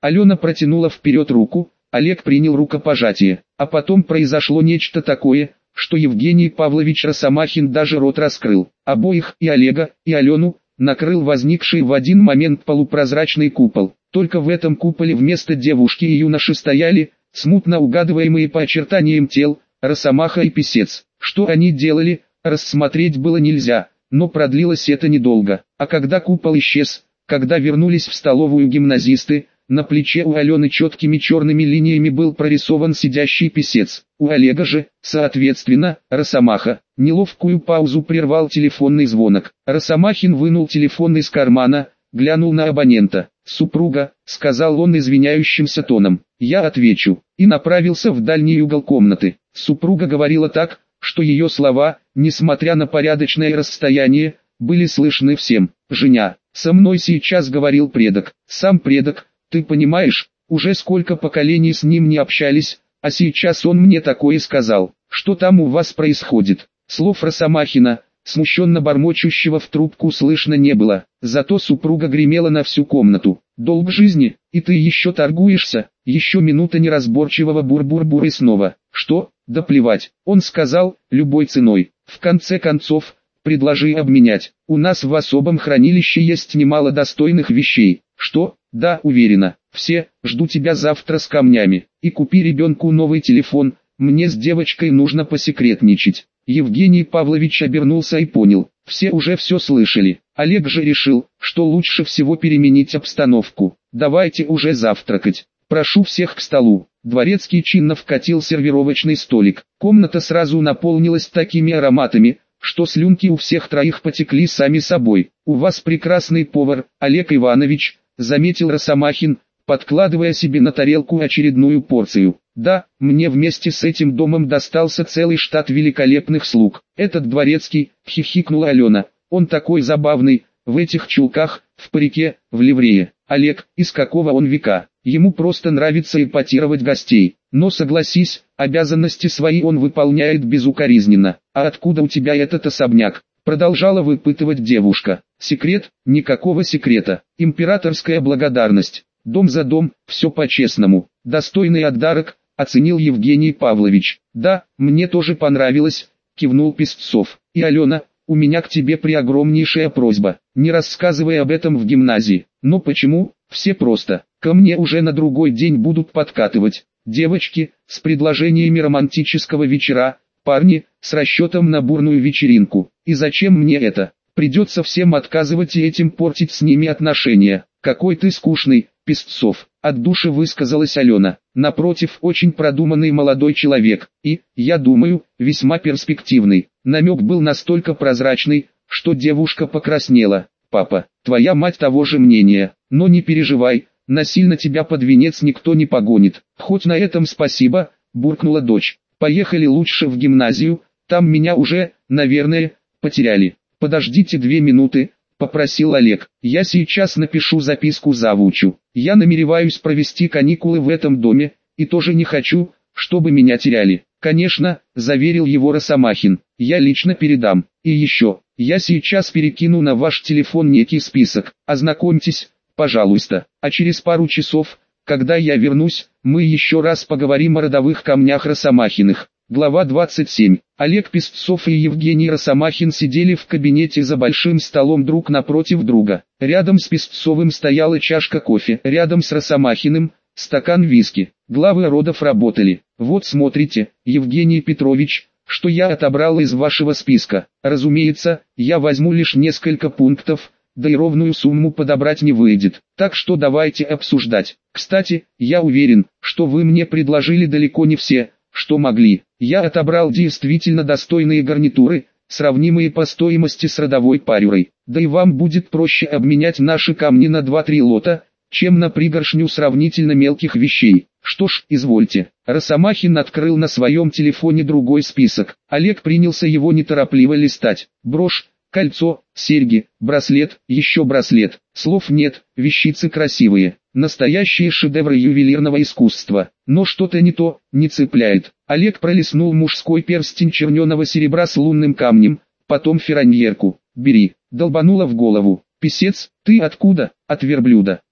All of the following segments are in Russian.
Алена протянула вперед руку, Олег принял рукопожатие. А потом произошло нечто такое, что Евгений Павлович Росомахин даже рот раскрыл. Обоих, и Олега, и Алену, накрыл возникший в один момент полупрозрачный купол. Только в этом куполе вместо девушки и юноши стояли, смутно угадываемые по очертаниям тел, Росомаха и Писец. Что они делали, рассмотреть было нельзя, но продлилось это недолго. А когда купол исчез, когда вернулись в столовую гимназисты, на плече у Алены четкими черными линиями был прорисован сидящий Писец. У Олега же, соответственно, Росомаха. Неловкую паузу прервал телефонный звонок. Росомахин вынул телефон из кармана, глянул на абонента. «Супруга», — сказал он извиняющимся тоном, — «я отвечу», и направился в дальний угол комнаты. Супруга говорила так, что ее слова, несмотря на порядочное расстояние, были слышны всем. «Женя, со мной сейчас говорил предок, сам предок, ты понимаешь, уже сколько поколений с ним не общались, а сейчас он мне такое сказал. Что там у вас происходит?» Слов Росомахина, смущенно бормочущего в трубку, слышно не было, зато супруга гремела на всю комнату. «Долг жизни, и ты еще торгуешься?» Еще минута неразборчивого бур-бур-бур и снова. «Что? Да плевать», он сказал, любой ценой. «В конце концов, предложи обменять. У нас в особом хранилище есть немало достойных вещей». «Что? Да, уверена. Все, жду тебя завтра с камнями. И купи ребенку новый телефон, мне с девочкой нужно посекретничать». Евгений Павлович обернулся и понял, все уже все слышали. Олег же решил, что лучше всего переменить обстановку. «Давайте уже завтракать. Прошу всех к столу». Дворецкий чинно вкатил сервировочный столик. Комната сразу наполнилась такими ароматами, что слюнки у всех троих потекли сами собой. «У вас прекрасный повар, Олег Иванович», — заметил Росомахин, подкладывая себе на тарелку очередную порцию. «Да, мне вместе с этим домом достался целый штат великолепных слуг. Этот Дворецкий», — хихикнула Алена, — «он такой забавный, в этих чулках, в парике, в ливрее. Олег, из какого он века? Ему просто нравится эпатировать гостей. Но согласись, обязанности свои он выполняет безукоризненно. А откуда у тебя этот особняк?» Продолжала выпытывать девушка. «Секрет? Никакого секрета. Императорская благодарность. Дом за дом, все по-честному. Достойный отдарок», — оценил Евгений Павлович. «Да, мне тоже понравилось», — кивнул Песцов. «И Алена, у меня к тебе преогромнейшая просьба. Не рассказывай об этом в гимназии». «Но почему? Все просто. Ко мне уже на другой день будут подкатывать девочки с предложениями романтического вечера, парни с расчетом на бурную вечеринку. И зачем мне это? Придется всем отказывать и этим портить с ними отношения». «Какой ты скучный, Песцов», — от души высказалась Алена. «Напротив, очень продуманный молодой человек, и, я думаю, весьма перспективный». Намек был настолько прозрачный, что девушка покраснела. «Папа, твоя мать того же мнения, но не переживай, насильно тебя под венец никто не погонит». «Хоть на этом спасибо», — буркнула дочь. «Поехали лучше в гимназию, там меня уже, наверное, потеряли». «Подождите 2 минуты», — попросил Олег. «Я сейчас напишу записку завучу. Я намереваюсь провести каникулы в этом доме, и тоже не хочу, чтобы меня теряли». «Конечно», — заверил его Росомахин, — «я лично передам. И еще, я сейчас перекину на ваш телефон некий список. Ознакомьтесь, пожалуйста. А через пару часов, когда я вернусь, мы еще раз поговорим о родовых камнях Росомахиных». Глава 27. Олег Песцов и Евгений Росомахин сидели в кабинете за большим столом друг напротив друга. Рядом с Песцовым стояла чашка кофе, рядом с Росомахиным – стакан виски. Главы родов работали. «Вот смотрите, Евгений Петрович, что я отобрал из вашего списка. Разумеется, я возьму лишь несколько пунктов, да и ровную сумму подобрать не выйдет. Так что давайте обсуждать. Кстати, я уверен, что вы мне предложили далеко не все, что могли. Я отобрал действительно достойные гарнитуры, сравнимые по стоимости с родовой парюрой. Да и вам будет проще обменять наши камни на 2-3 лота, чем на пригоршню сравнительно мелких вещей. Что ж, извольте». Росомахин открыл на своем телефоне другой список. Олег принялся его неторопливо листать. Брошь, кольцо, серьги, браслет, еще браслет. Слов нет, вещицы красивые. Настоящие шедевры ювелирного искусства. Но что-то не то, не цепляет. Олег пролистнул мужской перстень черненого серебра с лунным камнем, потом фераньерку. «Бери», долбануло в голову. «Писец, ты откуда?» «От верблюда».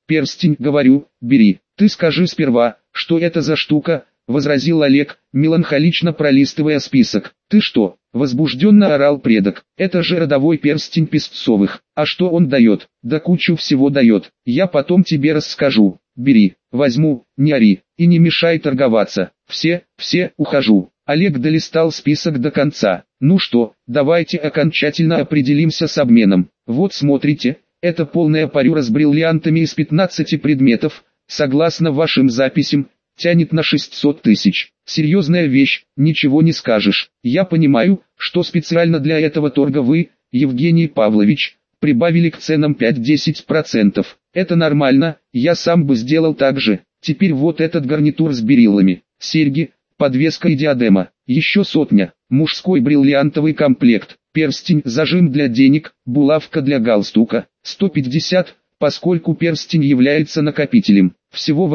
перстень, говорю, бери. Ты скажи сперва, что это за штука, возразил Олег, меланхолично пролистывая список. Ты что, возбужденно орал предок, это же родовой перстень Песцовых. А что он дает? Да кучу всего дает. Я потом тебе расскажу. Бери, возьму, не ори, и не мешай торговаться. Все, ухожу. Олег долистал список до конца. Ну что, давайте окончательно определимся с обменом. Вот смотрите, это полная парюра с бриллиантами из 15 предметов, согласно вашим записям, тянет на 600 тысяч. Серьезная вещь, ничего не скажешь. Я понимаю, что специально для этого торга вы, Евгений Павлович, прибавили к ценам 5-10%. Это нормально, я сам бы сделал так же. Теперь вот этот гарнитур с бериллами, серьги, подвеска и диадема, еще 100, мужской бриллиантовый комплект, перстень, зажим для денег, булавка для галстука, 150, поскольку перстень является накопителем, всего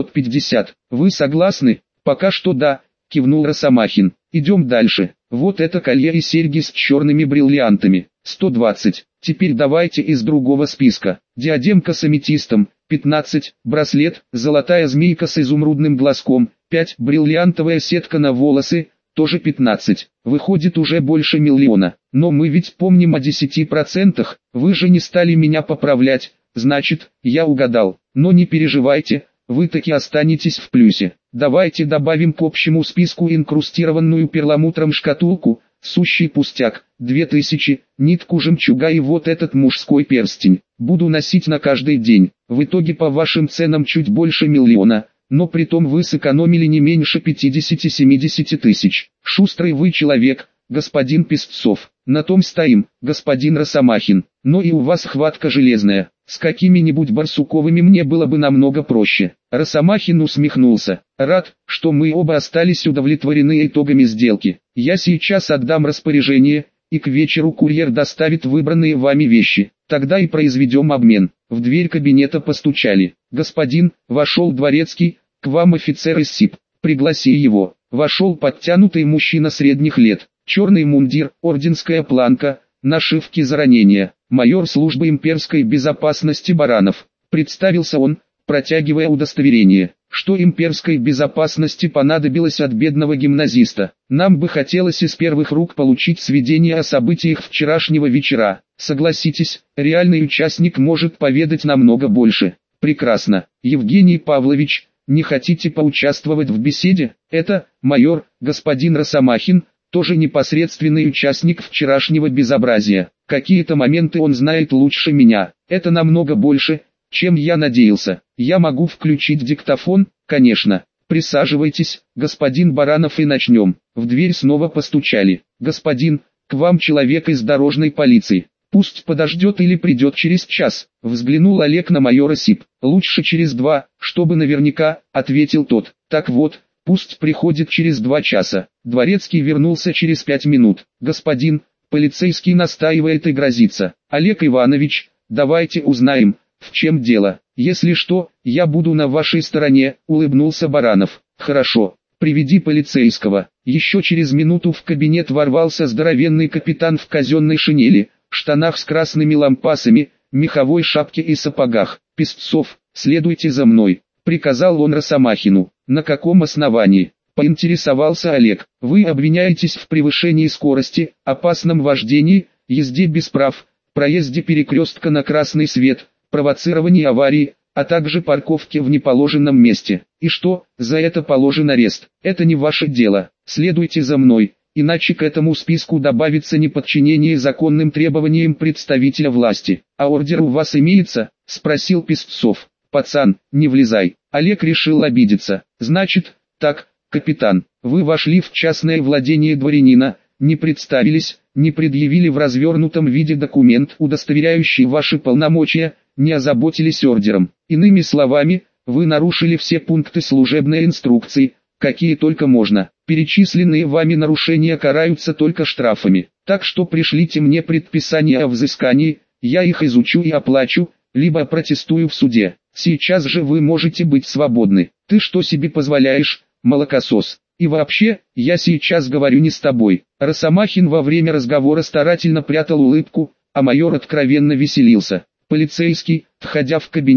850. Вы согласны? Пока что да, кивнул Росомахин. Идем дальше. Вот это колье и серьги с черными бриллиантами, 120. Теперь давайте из другого списка. Диадемка с аметистом, 15, браслет, золотая змейка с изумрудным глазком, 5, бриллиантовая сетка на волосы, тоже 15. Выходит уже больше миллиона. Но мы ведь помним о 10%, вы же не стали меня поправлять, значит, я угадал. Но не переживайте, вы таки останетесь в плюсе. Давайте добавим к общему списку инкрустированную перламутром шкатулку, сущий пустяк, 2000, нитку жемчуга и вот этот мужской перстень. Буду носить на каждый день. В итоге по вашим ценам чуть больше миллиона, но притом вы сэкономили не меньше 50-70 тысяч. Шустрый вы человек, господин Песцов. На том стоим, господин Росомахин. Но и у вас хватка железная. С какими-нибудь барсуковыми мне было бы намного проще. Росомахин усмехнулся. Рад, что мы оба остались удовлетворены итогами сделки. Я сейчас отдам распоряжение, и к вечеру курьер доставит выбранные вами вещи. Тогда и произведем обмен. В дверь кабинета постучали. Господин, вошел дворецкий, к вам офицер из СИП. Пригласи его. Вошел подтянутый мужчина средних лет. Черный мундир, орденская планка, нашивки за ранение. Майор службы имперской безопасности Баранов. Представился он, протягивая удостоверение. Что имперской безопасности понадобилось от бедного гимназиста? Нам бы хотелось из первых рук получить сведения о событиях вчерашнего вечера. Согласитесь, реальный участник может поведать намного больше. Прекрасно. Евгений Павлович, не хотите поучаствовать в беседе? Это, майор, господин Росомахин, тоже непосредственный участник вчерашнего безобразия. Какие-то моменты он знает лучше меня. Это намного больше, чем я надеялся. Я могу включить диктофон, конечно. Присаживайтесь, господин Баранов, и начнем. В дверь снова постучали. Господин, к вам человек из дорожной полиции. Пусть подождет или придет через час. Взглянул Олег на майора СИП. Лучше через 2, чтобы наверняка, ответил тот. Так вот, пусть приходит через 2 часа. Дворецкий вернулся через 5 минут. Господин, полицейский настаивает и грозится. Олег Иванович, давайте узнаем, в чем дело. Если что, я буду на вашей стороне, улыбнулся Баранов. Хорошо, приведи полицейского. Еще через минуту в кабинет ворвался здоровенный капитан в казенной шинели, штанах с красными лампасами, меховой шапке и сапогах. Песцов, следуйте за мной, приказал он Росомахину. На каком основании? Поинтересовался Олег. Вы обвиняетесь в превышении скорости, опасном вождении, езде без прав, проезде перекрестка на красный свет, провоцировании аварии, а также парковке в неположенном месте. И что, за это положен арест? Это не ваше дело. Следуйте за мной, иначе к этому списку добавится неподчинение законным требованиям представителя власти. А ордер у вас имеется? Спросил Песцов. Пацан, не влезай. Олег решил обидеться. Значит, так, капитан, вы вошли в частное владение дворянина, не представились, не предъявили в развернутом виде документ, удостоверяющий ваши полномочия, не озаботились ордером. Иными словами, вы нарушили все пункты служебной инструкции, какие только можно. Перечисленные вами нарушения караются только штрафами. Так что пришлите мне предписание о взыскании, я их изучу и оплачу, либо протестую в суде. Сейчас же вы можете быть свободны. Ты что себе позволяешь, молокосос? И вообще, я сейчас говорю не с тобой. Росомахин во время разговора старательно прятал улыбку, а майор откровенно веселился. Полицейский, входя в кабинет,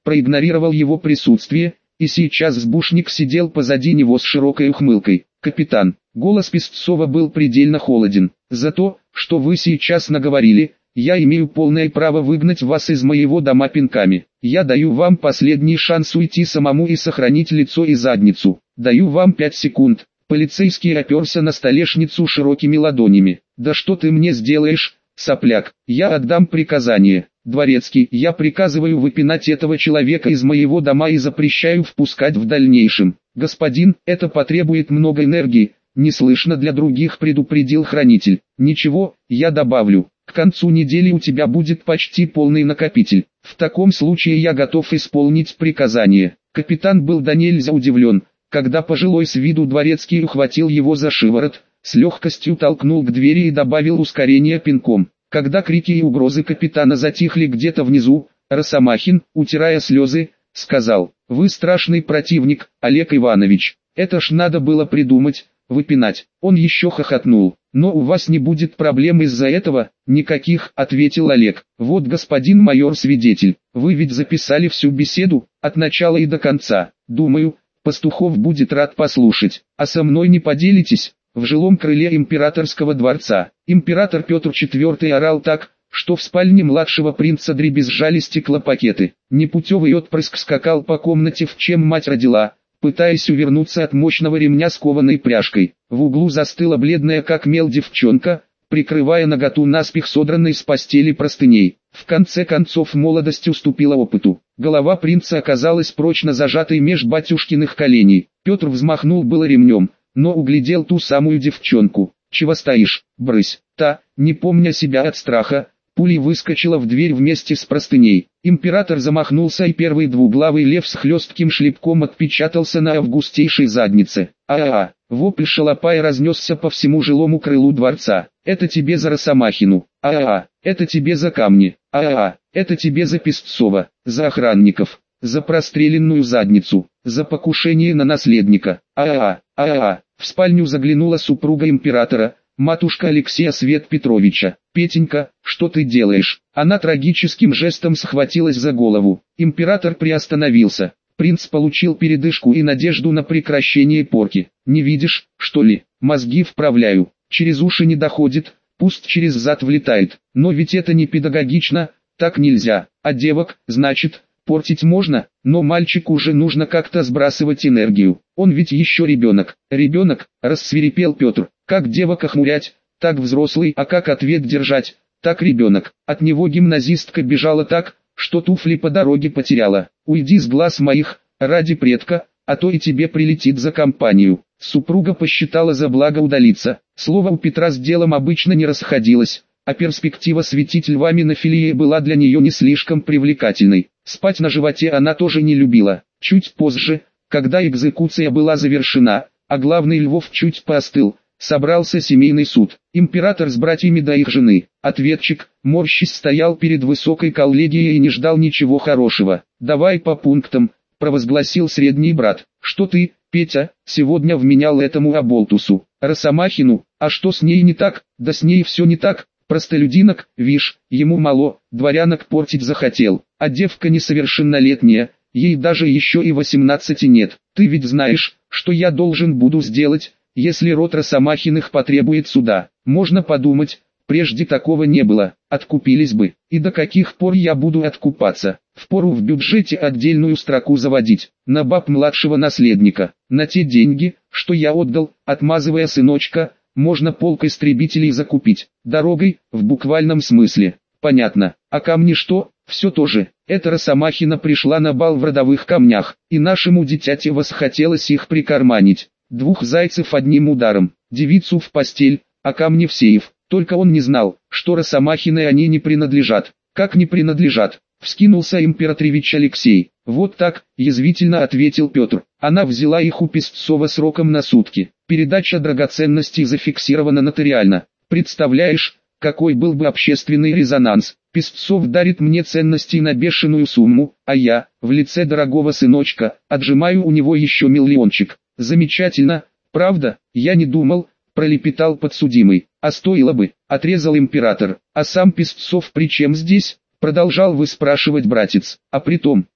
проигнорировал его присутствие, и сейчас сбушник сидел позади него с широкой ухмылкой. «Капитан». Голос Песцова был предельно холоден. «За то, что вы сейчас наговорили, я имею полное право выгнать вас из моего дома пинками. Я даю вам последний шанс уйти самому и сохранить лицо и задницу. Даю вам 5 секунд». Полицейский оперся на столешницу широкими ладонями. «Да что ты мне сделаешь, сопляк? Я отдам приказание. Дворецкий, я приказываю выпинать этого человека из моего дома и запрещаю впускать в дальнейшем. Господин, это потребует много энергии, неслышно для других предупредил хранитель. Ничего, я добавлю. К концу недели у тебя будет почти полный накопитель. В таком случае я готов исполнить приказание». Капитан был до нельзя удивлен, когда пожилой с виду дворецкий ухватил его за шиворот, с легкостью толкнул к двери и добавил ускорение пинком. Когда крики и угрозы капитана затихли где-то внизу, Росомахин, утирая слезы, сказал: «Вы страшный противник, Олег Иванович. Это ж надо было придумать, выпинать». Он еще хохотнул. «Но у вас не будет проблем из-за этого?» «Никаких», — ответил Олег. «Вот господин майор свидетель, вы ведь записали всю беседу, от начала и до конца. Думаю, Пастухов будет рад послушать. А со мной не поделитесь?» В жилом крыле императорского дворца император Петр IV орал так, что в спальне младшего принца дребезжали стеклопакеты. Непутевый отпрыск скакал по комнате, в чем мать родила, пытаясь увернуться от мощного ремня с кованой пряжкой. В углу застыла бледная как мел девчонка, прикрывая наготу наспех содранной с постели простыней. В конце концов молодость уступила опыту. Голова принца оказалась прочно зажатой меж батюшкиных коленей. Петр взмахнул было ремнем, но углядел ту самую девчонку. «Чего стоишь, брысь?» Та, не помня себя от страха, пулей выскочила в дверь вместе с простыней. Император замахнулся, и первый двуглавый лев с хлестким шлепком отпечатался на августейшей заднице. «А-а-а!» Вопль шалопая разнесся по всему жилому крылу дворца. «Это тебе за Росомахину! А-а-а! Это тебе за камни! А-а-а! Это тебе за Песцова, за охранников, за простреленную задницу, за покушение на наследника! А-а-а! А-а-а!» В спальню заглянула супруга императора, матушка Алексея Свет Петровича. «Петенька, что ты делаешь?» Она трагическим жестом схватилась за голову. Император приостановился. Принц получил передышку и надежду на прекращение порки. «Не видишь, что ли? Мозги вправляю. Через уши не доходит, пусть через зад влетает. Но ведь это не педагогично, так нельзя. А девок, значит, портить можно, но мальчику уже нужно как-то сбрасывать энергию. Он ведь еще ребенок». «Ребенок», — рассвирепел Петр. «Как девок охмурять, так взрослый, а как ответ держать, так ребенок». От него гимназистка бежала так, что туфли по дороге потеряла. «Уйди с глаз моих, ради предка, а то и тебе прилетит за компанию». Супруга посчитала за благо удалиться. Слово у Петра с делом обычно не расходилось, а перспектива светить львами на филии была для нее не слишком привлекательной. Спать на животе она тоже не любила. Чуть позже, когда экзекуция была завершена, а главный Львов чуть поостыл, собрался семейный суд. Император с братьями до их жены. Ответчик, морщись, стоял перед высокой коллегией и не ждал ничего хорошего. «Давай по пунктам», — провозгласил средний брат. «Что ты, Петя, сегодня вменял этому оболтусу? Росомахину? А что с ней не так?» «Да с ней все не так. Простолюдинок, вишь, ему мало, дворянок портить захотел, а девка несовершеннолетняя, ей даже еще и 18 нет. Ты ведь знаешь, что я должен буду сделать, если род Росомахиных потребует суда. Можно подумать, прежде такого не было, откупились бы. И до каких пор я буду откупаться? Впору в бюджете отдельную строку заводить, на баб младшего наследника, на те деньги, что я отдал, отмазывая сыночка, можно полк истребителей закупить, дорогой, в буквальном смысле. Понятно. А камни что? Все то же. Эта Росомахина пришла на бал в родовых камнях, и нашему дитяте восхотелось их прикарманить. 2 зайцев одним ударом, девицу в постель, а камни в сейф. Только он не знал, что Росомахины они не принадлежат. «Как не принадлежат?» — вскинулся императоревич Алексей. «Вот так», — язвительно ответил Петр. «Она взяла их у Песцова сроком на сутки. Передача драгоценностей зафиксирована нотариально. Представляешь, какой был бы общественный резонанс? Песцов дарит мне ценностей на бешеную сумму, а я, в лице дорогого сыночка, отжимаю у него еще миллиончик. Замечательно, правда? Я не думал», — пролепетал подсудимый. «А стоило бы», — отрезал император. «А сам Песцов при чем здесь?» — продолжал выспрашивать братец. «А при том,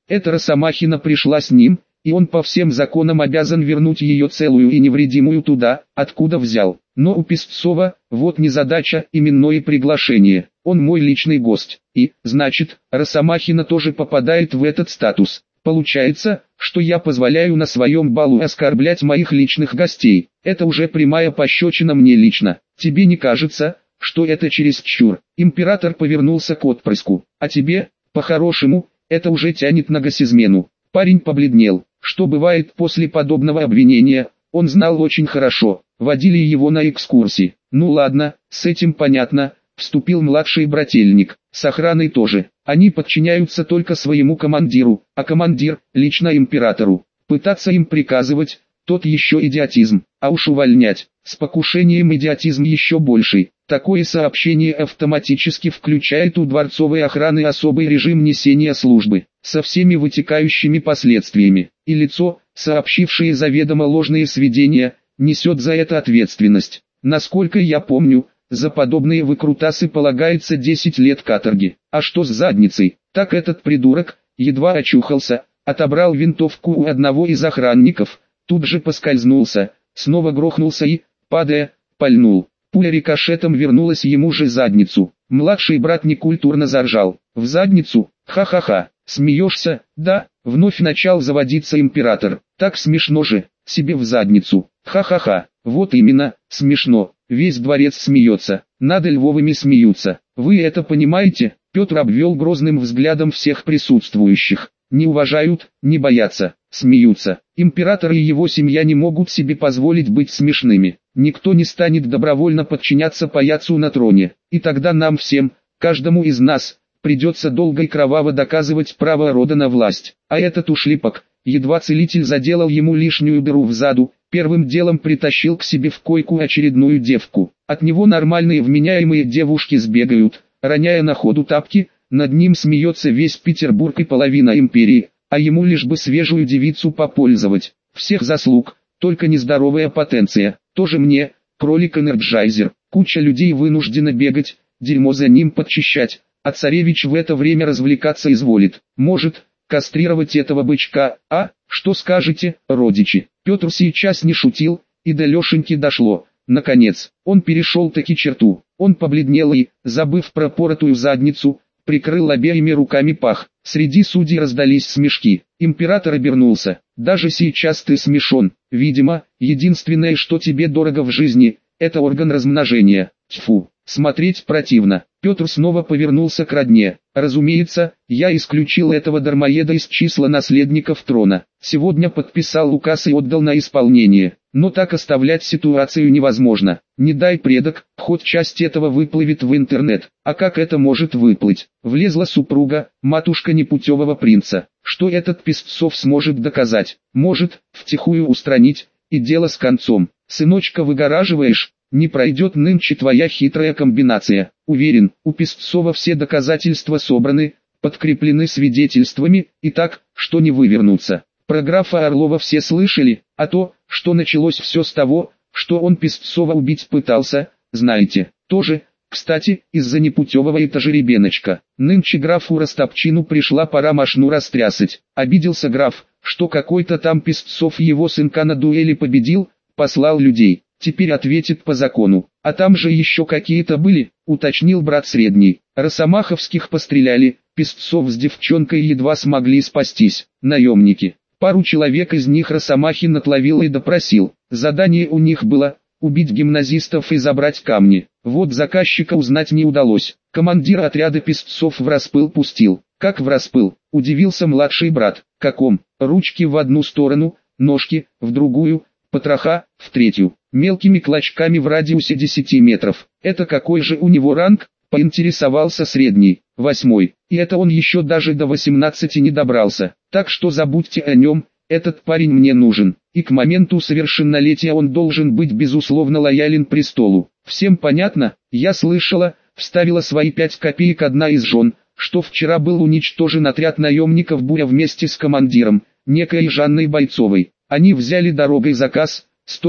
Эта Росомахина пришла с ним, и он по всем законам обязан вернуть ее целую и невредимую туда, откуда взял. Но у Песцова, вот незадача, именное приглашение. Он мой личный гость, и, значит, Росомахина тоже попадает в этот статус. Получается, что я позволяю на своем балу оскорблять моих личных гостей. Это уже прямая пощечина мне лично. Тебе не кажется, что это чересчур? Император повернулся к отпрыску. А тебе, по-хорошему, это уже тянет на госизмену. Парень побледнел. Что бывает после подобного обвинения, он знал очень хорошо. Водили его на экскурсии. Ну ладно, с этим понятно. Вступил младший брательник. С охраной тоже. Они подчиняются только своему командиру, а командир – лично императору. Пытаться им приказывать – тот еще идиотизм, а уж увольнять – с покушением идиотизм еще больший. Такое сообщение автоматически включает у дворцовой охраны особый режим несения службы, со всеми вытекающими последствиями. И лицо, сообщившее заведомо ложные сведения, несет за это ответственность. Насколько я помню, за подобные выкрутасы полагается 10 лет каторги. А что с задницей? Так этот придурок, едва очухался, отобрал винтовку у одного из охранников, тут же поскользнулся, снова грохнулся и, падая, пальнул. Пуля рикошетом вернулась ему же задницу. Младший брат некультурно заржал. В задницу? Ха-ха-ха. Смеешься? Да. Вновь начал заводиться император. Так смешно же. Себе в задницу. Ха-ха-ха. Вот именно, смешно. Весь дворец смеется. Над Львовыми смеются. Вы это понимаете? Петр обвел грозным взглядом всех присутствующих. Не уважают, не боятся, смеются. Император и его семья не могут себе позволить быть смешными. Никто не станет добровольно подчиняться паяцу на троне. И тогда нам всем, каждому из нас, придется долго и кроваво доказывать право рода на власть. А этот ушлепок, едва целитель заделал ему лишнюю дыру в заду, первым делом притащил к себе в койку очередную девку. От него нормальные вменяемые девушки сбегают, роняя на ходу тапки. Над ним смеется весь Петербург и половина империи, а ему лишь бы свежую девицу попользовать. Всех заслуг, только нездоровая потенция. Тоже мне, кролик-энерджайзер. Куча людей вынуждена бегать, дерьмо за ним подчищать, а царевич в это время развлекаться изволит. Может, кастрировать этого бычка, а? Что скажете, родичи? Петр сейчас не шутил, и до Лешеньки дошло. Наконец, он перешел таки черту. Он побледнел и, забыв про поротую задницу, прикрыл обеими руками пах. Среди судей раздались смешки. Император обернулся. Даже сейчас ты смешон. Видимо, единственное, что тебе дорого в жизни, это орган размножения. Тьфу, смотреть противно. Петр снова повернулся к родне. Разумеется, я исключил этого дармоеда из числа наследников трона. Сегодня подписал указ и отдал на исполнение. Но так оставлять ситуацию невозможно. Не дай предок, хоть часть этого выплывет в интернет. А как это может выплыть? Влезла супруга, матушка непутевого принца. Что этот Песцов сможет доказать? Может, втихую устранить, и дело с концом. Сыночка, выгораживаешь? Не пройдет нынче твоя хитрая комбинация. Уверен, у Песцова все доказательства собраны, подкреплены свидетельствами, и так, что не вывернуться. Про графа Орлова все слышали, а то, что началось все с того, что он Песцова убить пытался, знаете, тоже, кстати, из-за непутевого это жеребеночка. Нынче графу Растопчину пришла пора мошну растрясать. Обиделся граф, что какой-то там Песцов его сынка на дуэли победил, послал людей. Теперь ответит по закону. А там же еще какие-то были, уточнил брат средний. Росомаховских постреляли, Песцов с девчонкой едва смогли спастись. Наемники. Пару человек из них Росомахин отловил и допросил. Задание у них было убить гимназистов и забрать камни. Вот заказчика узнать не удалось. Командир отряда Песцов в распыл пустил. Как в распыл? Удивился младший брат. Каком? Ручки в одну сторону, ножки в другую, потроха в третью. Мелкими клочками в радиусе 10 метров. Это какой же у него ранг? Поинтересовался средний. 8. И это он еще даже до 18 не добрался. Так что забудьте о нем, этот парень мне нужен. И к моменту совершеннолетия он должен быть безусловно лоялен престолу. Всем понятно? Я слышала, вставила свои 5 копеек одна из жен, что вчера был уничтожен отряд наемников «Буря» вместе с командиром, некой Жанной Бойцовой. Они взяли дорогой заказ,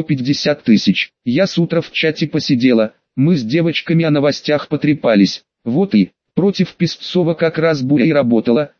150 тысяч. Я с утра в чате посидела, мы с девочками о новостях потрепались. Вот и, против Песцова как раз «Буря» и работала,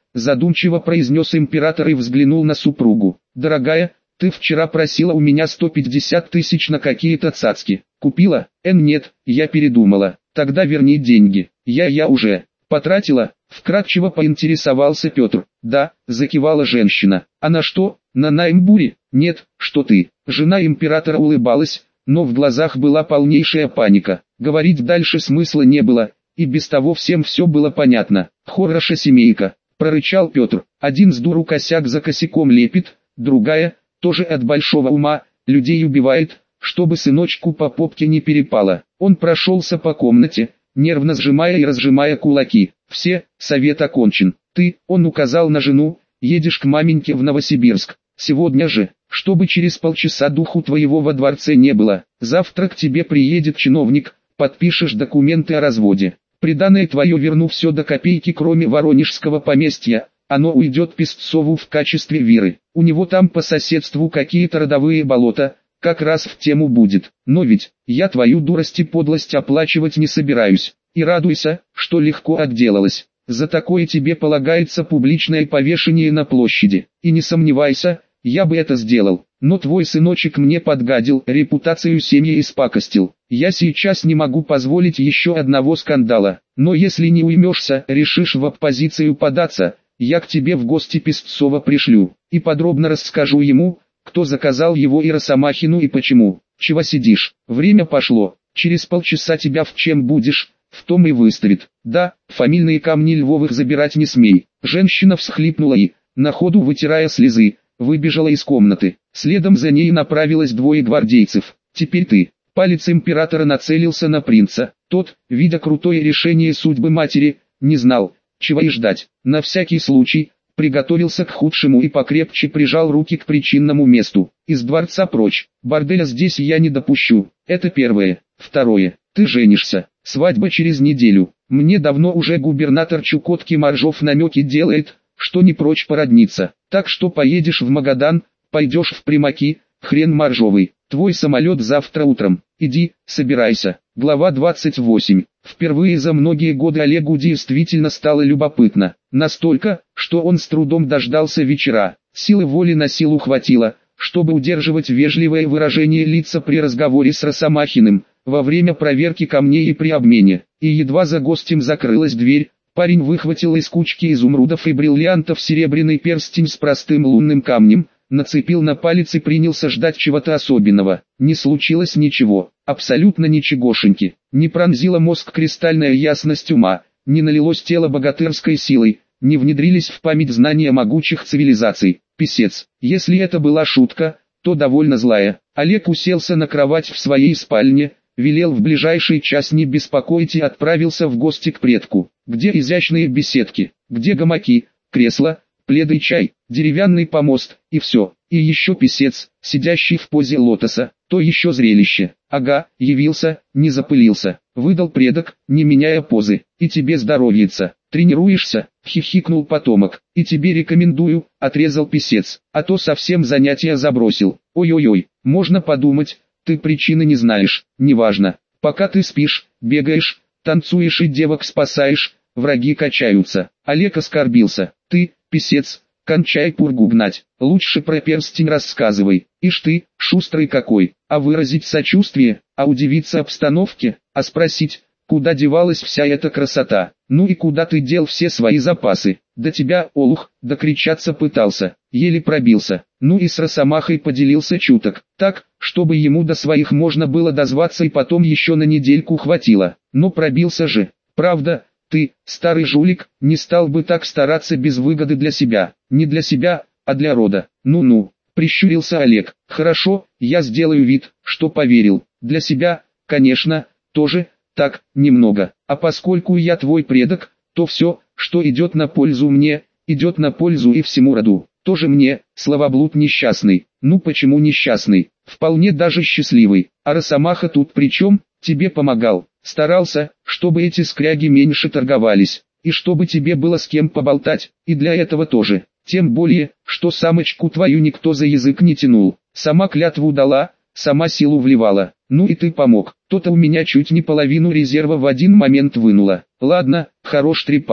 задумчиво произнес император и взглянул на супругу. Дорогая, ты вчера просила у меня 150 тысяч на какие-то цацки. Купила? Нет, я передумала. Тогда верни деньги. Я уже потратила. Вкратчиво поинтересовался Петр. Да, закивала женщина. А на что? На найм бури? Нет, что ты. Жена императора улыбалась, но в глазах была полнейшая паника. Говорить дальше смысла не было, и без того всем все было понятно. Хороша семейка, прорычал Петр. Один с дуру косяк за косяком лепит, другая, тоже от большого ума, людей убивает, чтобы сыночку по попке не перепало. Он прошелся по комнате, нервно сжимая и разжимая кулаки. Все, совет окончен. Ты, он указал на жену, едешь к маменьке в Новосибирск. Сегодня же, чтобы через полчаса духу твоего во дворце не было. Завтра к тебе приедет чиновник, подпишешь документы о разводе. Приданое твое верну все до копейки, кроме воронежского поместья. Оно уйдет Песцову в качестве виры. У него там по соседству какие-то родовые болота, как раз в тему будет. Но ведь, я твою дурость и подлость оплачивать не собираюсь. И радуйся, что легко отделалась. За такое тебе полагается публичное повешение на площади. И не сомневайся, я бы это сделал. Но твой сыночек мне подгадил, репутацию семьи испакостил. Я сейчас не могу позволить еще одного скандала. Но если не уймешься, решишь в оппозицию податься, я к тебе в гости Песцова пришлю. И подробно расскажу ему, кто заказал его и Росомахину и почему. Чего сидишь? Время пошло. Через полчаса тебя в чем будешь, в том и выставит. Да, фамильные камни Львовых забирать не смей. Женщина всхлипнула и, на ходу вытирая слезы, выбежала из комнаты. Следом за ней направилось двое гвардейцев. Теперь ты. Палец императора нацелился на принца. Тот, видя крутое решение судьбы матери, не знал, чего и ждать. На всякий случай, приготовился к худшему и покрепче прижал руки к причинному месту. Из дворца прочь. Борделя здесь я не допущу. Это первое. Второе. Ты женишься. Свадьба через неделю. Мне давно уже губернатор Чукотки Моржов намеки делает, что не прочь породниться. Так что поедешь в Магадан, пойдешь в Примаки, хрен моржовый. Твой самолет завтра утром. Иди, собирайся. Глава 28. Впервые за многие годы Олегу действительно стало любопытно. Настолько, что он с трудом дождался вечера. Силы воли на силу хватило, чтобы удерживать вежливое выражение лица при разговоре с Росомахиным, во время проверки камней и при обмене. И едва за гостем закрылась дверь, парень выхватил из кучки изумрудов и бриллиантов серебряный перстень с простым лунным камнем, нацепил на палец и принялся ждать чего-то особенного. Не случилось ничего, абсолютно ничегошеньки. Не пронзила мозг кристальная ясность ума, не налилось тело богатырской силой, не внедрились в память знания могучих цивилизаций. Писец. Если это была шутка, то довольно злая. Олег уселся на кровать в своей спальне, велел в ближайший час не беспокоить и отправился в гости к предку. Где изящные беседки, где гамаки, кресла, пледы и чай, деревянный помост, и все. И еще писец, сидящий в позе лотоса, то еще зрелище. Ага, явился, не запылился, выдал предок, не меняя позы. И тебе здоровьица. Тренируешься? Хихикнул потомок. И тебе рекомендую, отрезал писец, а то совсем занятия забросил. Ой-ой-ой, можно подумать, ты причины не знаешь. Неважно. Пока ты спишь, бегаешь, танцуешь и девок спасаешь, враги качаются. Олег оскорбился. Ты, писец, кончай пургу гнать. Лучше про перстень рассказывай. Ишь ты, шустрый какой. А выразить сочувствие, а удивиться обстановке, а спросить, куда девалась вся эта красота. Ну и куда ты дел все свои запасы? До тебя, олух, докричаться пытался, еле пробился. Ну и с Росомахой поделился чуток, так, чтобы ему до своих можно было дозваться и потом еще на недельку хватило. Но пробился же. Правда, ты, старый жулик, не стал бы так стараться без выгоды для себя. Не для себя, а для рода. Ну-ну, прищурился Олег. Хорошо, я сделаю вид, что поверил. Для себя, конечно, тоже. Так, немного. А поскольку я твой предок, то все, что идет на пользу мне, идет на пользу и всему роду. Тоже мне, словоблуд несчастный. Ну почему несчастный? Вполне даже счастливый. А Росомаха тут при чем? Тебе помогал. Старался, чтобы эти скряги меньше торговались. И чтобы тебе было с кем поболтать. И для этого тоже. Тем более, что самочку твою никто за язык не тянул. Сама клятву дала, сама силу вливала. Ну и ты помог. То-то у меня чуть не половину резерва в один момент вынуло. Ладно, хорош трепаться.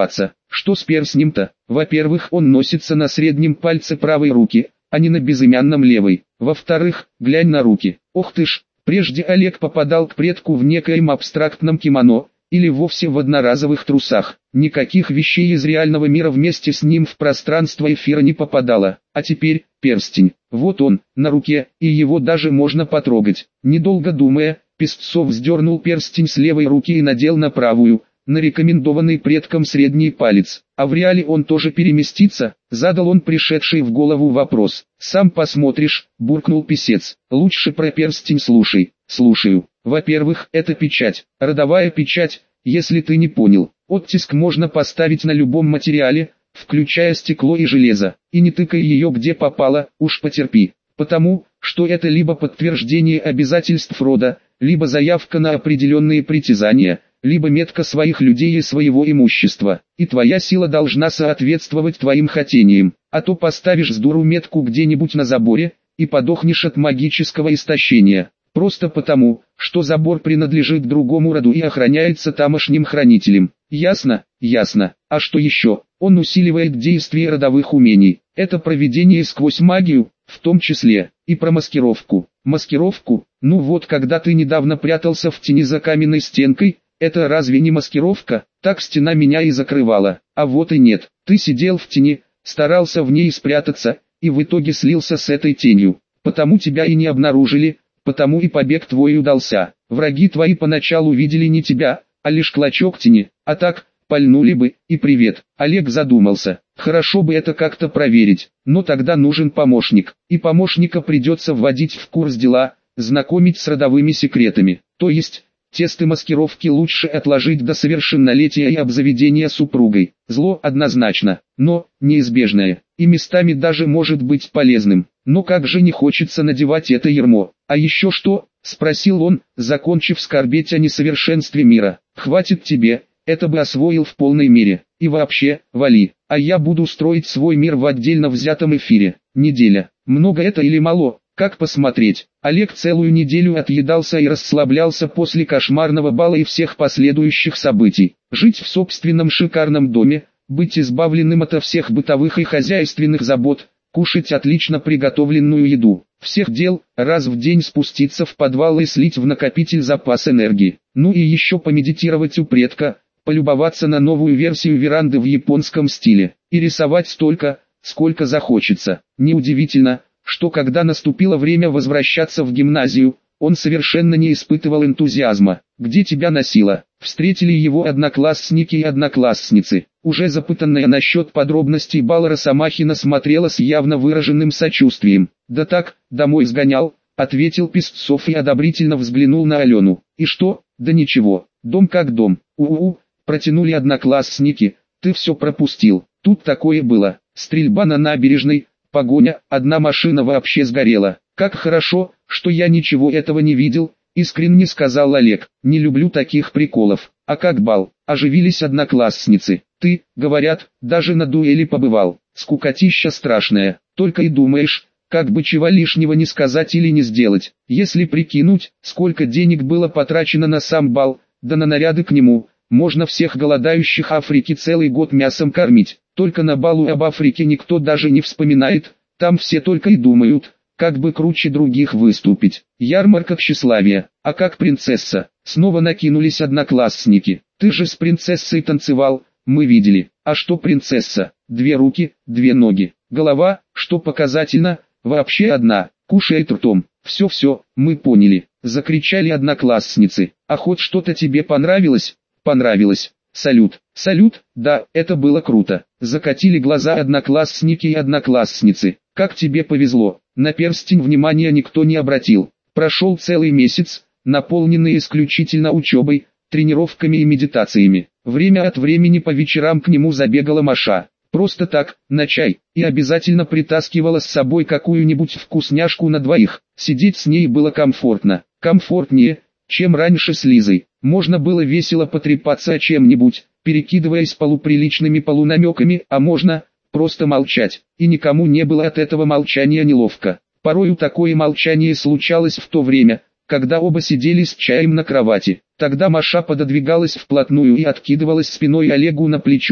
Что с перстнем-то? Во-первых, он носится на среднем пальце правой руки, а не на безымянном левой. Во-вторых, глянь на руки. Ох ты ж, прежде Олег попадал к предку в некоем абстрактном кимоно, или вовсе в одноразовых трусах. Никаких вещей из реального мира вместе с ним в пространство эфира не попадало. А теперь, перстень. Вот он, на руке, и его даже можно потрогать. Недолго думая, Песцов сдернул перстень с левой руки и надел на правую, на рекомендованный предком средний палец. А в реале он тоже переместится? Задал он пришедший в голову вопрос. Сам посмотришь, буркнул писец. Лучше про перстень слушай. Слушаю. Во-первых, это печать, родовая печать, если ты не понял. Оттиск можно поставить на любом материале, включая стекло и железо, и не тыкай ее где попало, уж потерпи. Потому, что это либо подтверждение обязательств рода, либо заявка на определенные притязания, либо метка своих людей и своего имущества, и твоя сила должна соответствовать твоим хотениям, а то поставишь с дуру метку где-нибудь на заборе, и подохнешь от магического истощения. Просто потому, что забор принадлежит другому роду и охраняется тамошним хранителем. Ясно? Ясно. А что еще? Он усиливает действие родовых умений. Это проведение сквозь магию, в том числе, и про маскировку. Маскировку? Ну вот когда ты недавно прятался в тени за каменной стенкой, это разве не маскировка? Так стена меня и закрывала. А вот и нет. Ты сидел в тени, старался в ней спрятаться, и в итоге слился с этой тенью. Потому тебя и не обнаружили. Потому и побег твой удался. Враги твои поначалу видели не тебя, а лишь клочок тени, а так, пальнули бы, и привет. Олег задумался, хорошо бы это как-то проверить, но тогда нужен помощник, и помощника придется вводить в курс дела, знакомить с родовыми секретами. То есть, тесты маскировки лучше отложить до совершеннолетия и обзаведения супругой. Зло однозначно, но неизбежное, и местами даже может быть полезным. Но как же не хочется надевать это ярмо. А еще что? Спросил он, закончив скорбеть о несовершенстве мира. Хватит тебе, это бы освоил в полной мере. И вообще, вали, а я буду строить свой мир в отдельно взятом эфире. Неделя. Много это или мало? Как посмотреть? Олег целую неделю отъедался и расслаблялся после кошмарного бала и всех последующих событий. Жить в собственном шикарном доме, быть избавленным ото всех бытовых и хозяйственных забот, кушать отлично приготовленную еду, всех дел, раз в день спуститься в подвал и слить в накопитель запас энергии. Ну и еще помедитировать у предка, полюбоваться на новую версию веранды в японском стиле, и рисовать столько, сколько захочется. Неудивительно, что когда наступило время возвращаться в гимназию, он совершенно не испытывал энтузиазма. «Где тебя носило?» Встретили его одноклассники и одноклассницы. Уже запытанная насчет подробностей бала Росомахина смотрела с явно выраженным сочувствием. «Да так, домой сгонял», — ответил Песцов и одобрительно взглянул на Алену. «И что?» «Да ничего, дом как дом». «У-у-у», протянули одноклассники, «ты все пропустил». Тут такое было. Стрельба на набережной, погоня, одна машина вообще сгорела. «Как хорошо, что я ничего этого не видел», — искренне сказал Олег. «Не люблю таких приколов». «А как бал?» — оживились одноклассницы. «Ты, говорят, даже на дуэли побывал. Скукотища страшная. Только и думаешь, как бы чего лишнего не сказать или не сделать. Если прикинуть, сколько денег было потрачено на сам бал, да на наряды к нему, можно всех голодающих Африки целый год мясом кормить. Только на балу об Африке никто даже не вспоминает, там все только и думают, как бы круче других выступить. Ярмарка тщеславия. А как принцесса?» Снова накинулись одноклассники. «Ты же с принцессой танцевал, мы видели». «А что принцесса? 2 руки, 2 ноги. Голова, что показательно, вообще одна, кушает ртом». «Все-все, мы поняли», — закричали одноклассницы. «А хоть что-то тебе понравилось?» «Понравилось. Салют». «Салют, да, это было круто». Закатили глаза одноклассники и одноклассницы. «Как тебе повезло». На перстень внимания никто не обратил. Прошел целый месяц, наполненный исключительно учебой, тренировками и медитациями. Время от времени по вечерам к нему забегала Маша. Просто так, на чай, и обязательно притаскивала с собой какую-нибудь вкусняшку на двоих. Сидеть с ней было комфортно. Комфортнее, чем раньше с Лизой. Можно было весело потрепаться о чем-нибудь, перекидываясь полуприличными полунамеками, а можно просто молчать, и никому не было от этого молчания неловко. Порою такое молчание случалось в то время, когда оба сидели с чаем на кровати. Тогда Маша пододвигалась вплотную и откидывалась спиной Олегу на плечо.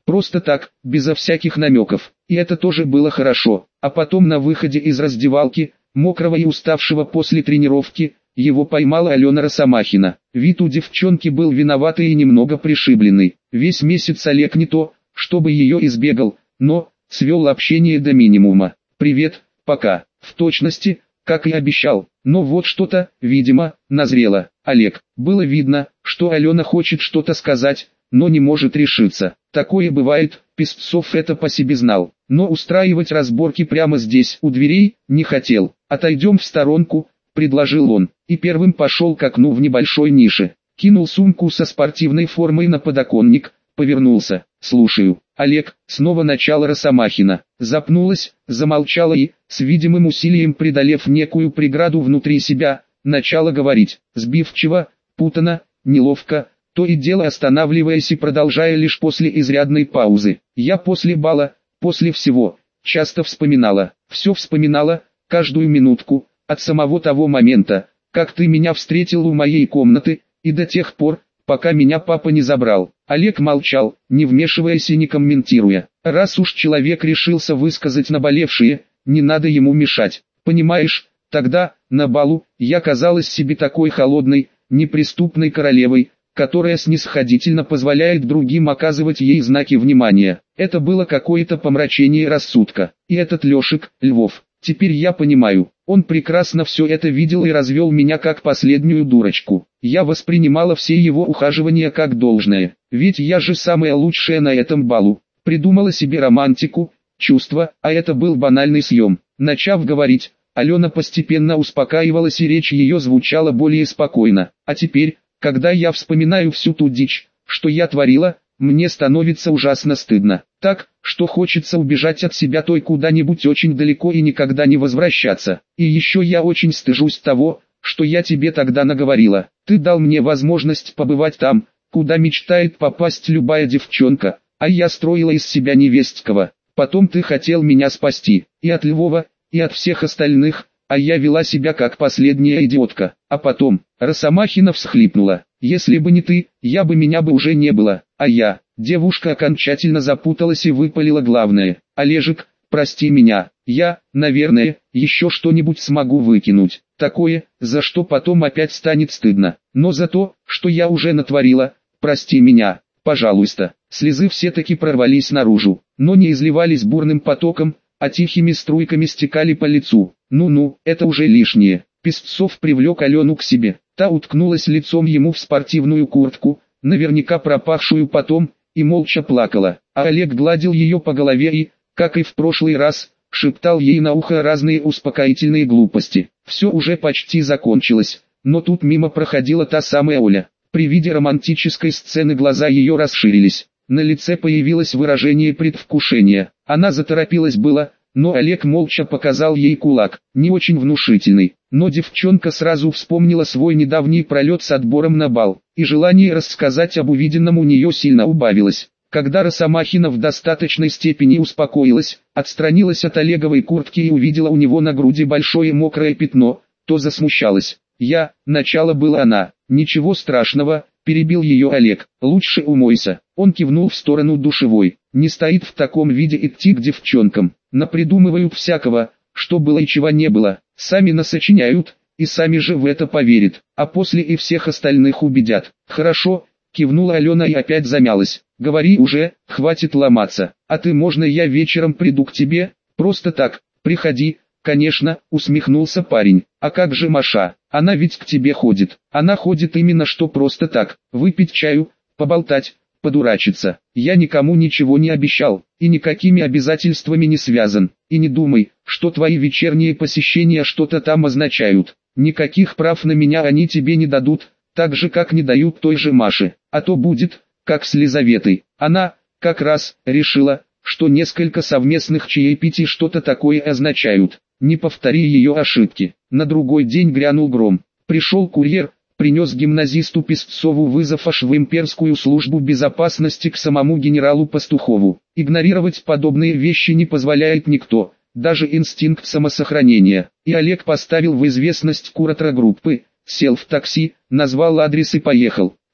Просто так, безо всяких намеков. И это тоже было хорошо. А потом на выходе из раздевалки, мокрого и уставшего после тренировки, его поймала Алена Росомахина. Вид у девчонки был виноватый и немного пришибленный. Весь месяц Олег не то, чтобы ее избегал, но свел общение до минимума. «Привет, пока». В точности, как и обещал. Но вот что-то, видимо, назрело. Олег. Было видно, что Алена хочет что-то сказать, но не может решиться. Такое бывает, Песцов это по себе знал. Но устраивать разборки прямо здесь, у дверей, не хотел. «Отойдем в сторонку», — предложил он, и первым пошел к окну в небольшой нише. Кинул сумку со спортивной формой на подоконник, повернулся. «Слушаю». Олег, снова начало Росомахина, запнулась, замолчала и, с видимым усилием преодолев некую преграду внутри себя, начала говорить, сбивчиво, путано, неловко, то и дело останавливаясь и продолжая лишь после изрядной паузы. «Я после бала, после всего, часто вспоминала, все вспоминала, каждую минутку, от самого того момента, как ты меня встретил у моей комнаты, и до тех пор, пока меня папа не забрал». Олег молчал, не вмешиваясь и не комментируя. Раз уж человек решился высказать наболевшее, не надо ему мешать. «Понимаешь, тогда, на балу, я казалась себе такой холодной, неприступной королевой, которая снисходительно позволяет другим оказывать ей знаки внимания. Это было какое-то помрачение рассудка. И этот Лешек, Львов, теперь я понимаю, он прекрасно все это видел и развел меня как последнюю дурочку. Я воспринимала все его ухаживания как должное, ведь я же самая лучшая на этом балу. Придумала себе романтику, чувства, а это был банальный съем». Начав говорить, Алена постепенно успокаивалась и речь ее звучала более спокойно. «А теперь, когда я вспоминаю всю ту дичь, что я творила, мне становится ужасно стыдно. Так, что хочется убежать от себя той куда-нибудь очень далеко и никогда не возвращаться. И еще я очень стыжусь того, что я тебе тогда наговорила. Ты дал мне возможность побывать там, куда мечтает попасть любая девчонка, а я строила из себя невестского. Потом ты хотел меня спасти, и от Львова, и от всех остальных, а я вела себя как последняя идиотка. А потом...» Росомахина всхлипнула. «Если бы не ты, меня бы уже не было, а я...» Девушка окончательно запуталась и выпалила главное. «Олежек, прости меня, я, наверное, еще что-нибудь смогу выкинуть. Такое, за что потом опять станет стыдно. Но за то, что я уже натворила, прости меня, пожалуйста». Слезы все-таки прорвались наружу, но не изливались бурным потоком, а тихими струйками стекали по лицу. «Ну-ну, это уже лишнее». Песцов привлек Алену к себе. Та уткнулась лицом ему в спортивную куртку, наверняка пропахшую потом, и молча плакала. А Олег гладил ее по голове и, как и в прошлый раз, шептал ей на ухо разные успокоительные глупости. Все уже почти закончилось, но тут мимо проходила та самая Оля. При виде романтической сцены глаза ее расширились. На лице появилось выражение предвкушения. Она заторопилась было, но Олег молча показал ей кулак, не очень внушительный. Но девчонка сразу вспомнила свой недавний пролет с отбором на бал, и желание рассказать об увиденном у нее сильно убавилось. Когда Росомахина в достаточной степени успокоилась, отстранилась от Олеговой куртки и увидела у него на груди большое мокрое пятно, то засмущалась. Начало было она. «Ничего страшного», — перебил ее Олег, — «лучше умойся». Он кивнул в сторону душевой. «Не стоит в таком виде идти к девчонкам. Напридумывают всякого, что было и чего не было. Сами насочиняют, и сами же в это поверят, а после и всех остальных убедят». «Хорошо», — кивнула Алена и опять замялась. «Говори уже, хватит ломаться. А ты, можно я вечером приду к тебе? Просто так, приходи». «Конечно», — усмехнулся парень. «А как же Маша? Она ведь к тебе ходит». «Она ходит именно что просто так, выпить чаю, поболтать, подурачиться. Я никому ничего не обещал, и никакими обязательствами не связан. И не думай, что твои вечерние посещения что-то там означают. Никаких прав на меня они тебе не дадут, так же как не дают той же Маше. А то будет, как с Лизаветой. Она, как раз, решила, что несколько совместных чаепитий что-то такое означают. Не повтори ее ошибки». На другой день грянул гром. Пришел курьер, принес гимназисту Песцову вызов аж в имперскую службу безопасности к самому генералу Пастухову. Игнорировать подобные вещи не позволяет никто, даже инстинкт самосохранения. И Олег поставил в известность куратора группы, сел в такси, назвал адрес и поехал.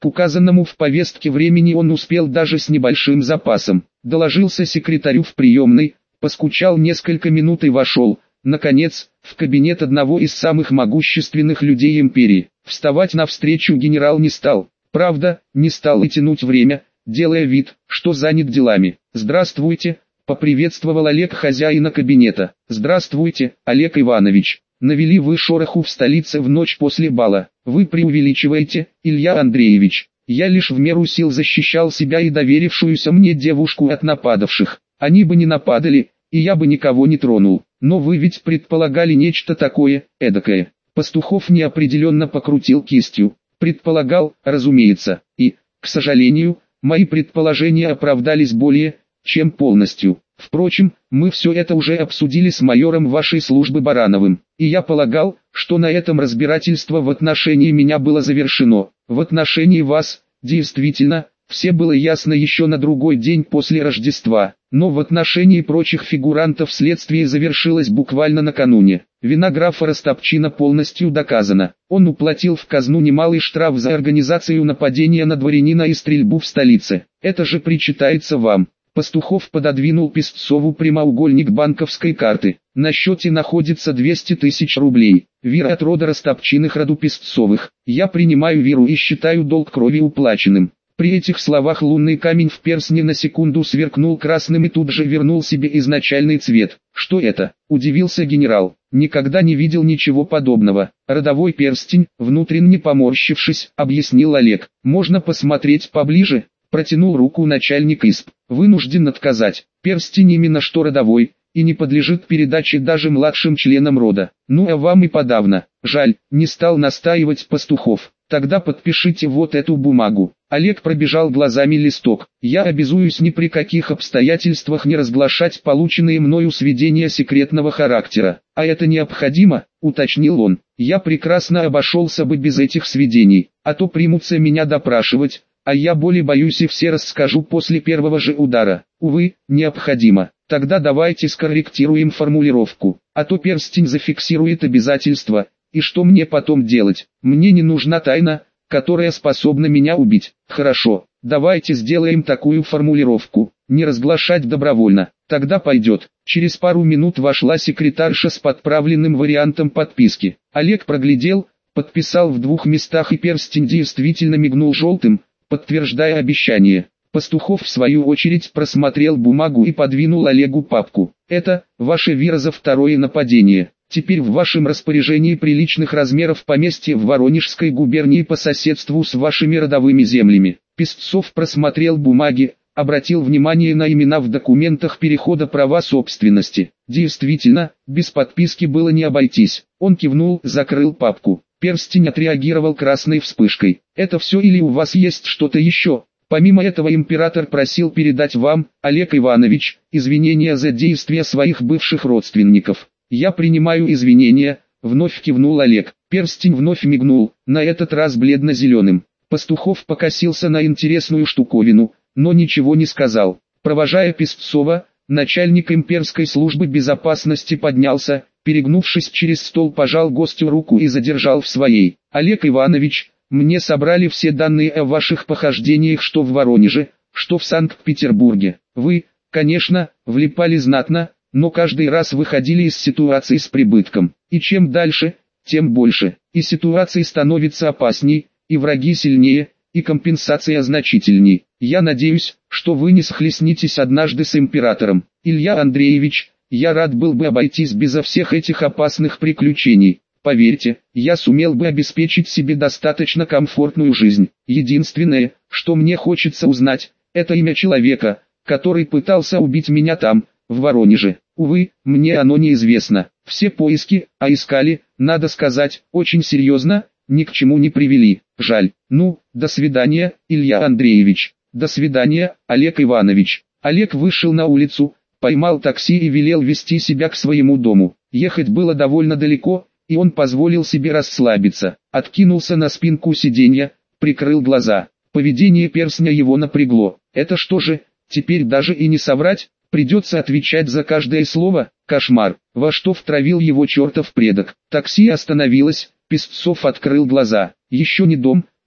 К указанному в повестке времени он успел даже с небольшим запасом. Доложился секретарю в приемной, поскучал несколько минут и вошел, наконец, в кабинет одного из самых могущественных людей империи. Вставать навстречу генерал не стал. Правда, не стал и тянуть время, делая вид, что занят делами. «Здравствуйте», — поприветствовал Олег хозяина кабинета. «Здравствуйте, Олег Иванович. Навели вы шороху в столице в ночь после бала. Вы преувеличиваете, Илья Андреевич. Я лишь в меру сил защищал себя и доверившуюся мне девушку от нападавших. Они бы не нападали, и я бы никого не тронул. Но вы ведь предполагали нечто такое, эдакое». Пастухов неопределенно покрутил кистью. «Предполагал, разумеется, и, к сожалению, мои предположения оправдались более, чем полностью. Впрочем, мы все это уже обсудили с майором вашей службы Барановым, и я полагал, что на этом разбирательство в отношении меня было завершено. В отношении вас, действительно, все было ясно еще на другой день после Рождества, но в отношении прочих фигурантов следствие завершилось буквально накануне. Вина графа Растопчина полностью доказана. Он уплатил в казну немалый штраф за организацию нападения на дворянина и стрельбу в столице. Это же причитается вам». Пастухов пододвинул Песцову прямоугольник банковской карты. «На счете находится 200 тысяч рублей. Вира от рода Растопчиных роду Песцовых. Я принимаю виру и считаю долг крови уплаченным». При этих словах лунный камень в перстне на секунду сверкнул красным и тут же вернул себе изначальный цвет. «Что это?» – удивился генерал. «Никогда не видел ничего подобного. Родовой перстень», внутренне поморщившись, объяснил Олег. «Можно посмотреть поближе?» – протянул руку начальник ИСП. «Вынужден отказать. Перстень именно что родовой, и не подлежит передаче даже младшим членам рода. Ну а вам и подавно. Жаль, не стал настаивать Пастухов. Тогда подпишите вот эту бумагу». Олег пробежал глазами листок. «Я обязуюсь ни при каких обстоятельствах не разглашать полученные мною сведения секретного характера». «А это необходимо», — уточнил он. «Я прекрасно обошелся бы без этих сведений, а то примутся меня допрашивать, а я более боюсь и все расскажу после первого же удара. Увы, необходимо. Тогда давайте скорректируем формулировку, а то перстень зафиксирует обязательства, и что мне потом делать? Мне не нужна тайна, которая способна меня убить». «Хорошо, давайте сделаем такую формулировку, не разглашать добровольно, тогда пойдет». Через пару минут вошла секретарша с подправленным вариантом подписки. Олег проглядел, подписал в 2 местах и перстень действительно мигнул желтым, подтверждая обещание. Пастухов в свою очередь просмотрел бумагу и подвинул Олегу папку. «Это, ваше вира за второе нападение. Теперь в вашем распоряжении приличных размеров поместье в Воронежской губернии по соседству с вашими родовыми землями». Песцов просмотрел бумаги, обратил внимание на имена в документах перехода права собственности. Действительно, без подписки было не обойтись. Он кивнул, закрыл папку. Перстень отреагировал красной вспышкой. «Это все или у вас есть что-то еще?» Помимо этого император просил передать вам, Олег Иванович, извинения за действия своих бывших родственников. «Я принимаю извинения», — вновь кивнул Олег. Перстень вновь мигнул, на этот раз бледно-зеленым. Пастухов покосился на интересную штуковину, но ничего не сказал. Провожая Песцова, начальник имперской службы безопасности поднялся, перегнувшись через стол, пожал гостю руку и задержал в своей. «Олег Иванович, мне собрали все данные о ваших похождениях что в Воронеже, что в Санкт-Петербурге. Вы, конечно, влипали знатно, но каждый раз выходили из ситуации с прибытком. И чем дальше, тем больше. И ситуация становится опасней, и враги сильнее, и компенсация значительней. Я надеюсь, что вы не схлестнетесь однажды с императором. Илья Андреевич, я рад был бы обойтись безо всех этих опасных приключений. Поверьте, я сумел бы обеспечить себе достаточно комфортную жизнь. Единственное, что мне хочется узнать, это имя человека, который пытался убить меня там, в Воронеже. Увы, мне оно неизвестно. Все поиски, а искали, надо сказать, очень серьезно, ни к чему не привели. Жаль. Ну, до свидания, Илья Андреевич. До свидания, Олег Иванович». Олег вышел на улицу, поймал такси и велел вести себя к своему дому. Ехать было довольно далеко, и он позволил себе расслабиться. Откинулся на спинку сиденья, прикрыл глаза. Поведение перстня его напрягло. Это что же, теперь даже и не соврать? Придется отвечать за каждое слово? Кошмар. Во что втравил его чертов предок? Такси остановилось, Песцов открыл глаза. Еще не дом,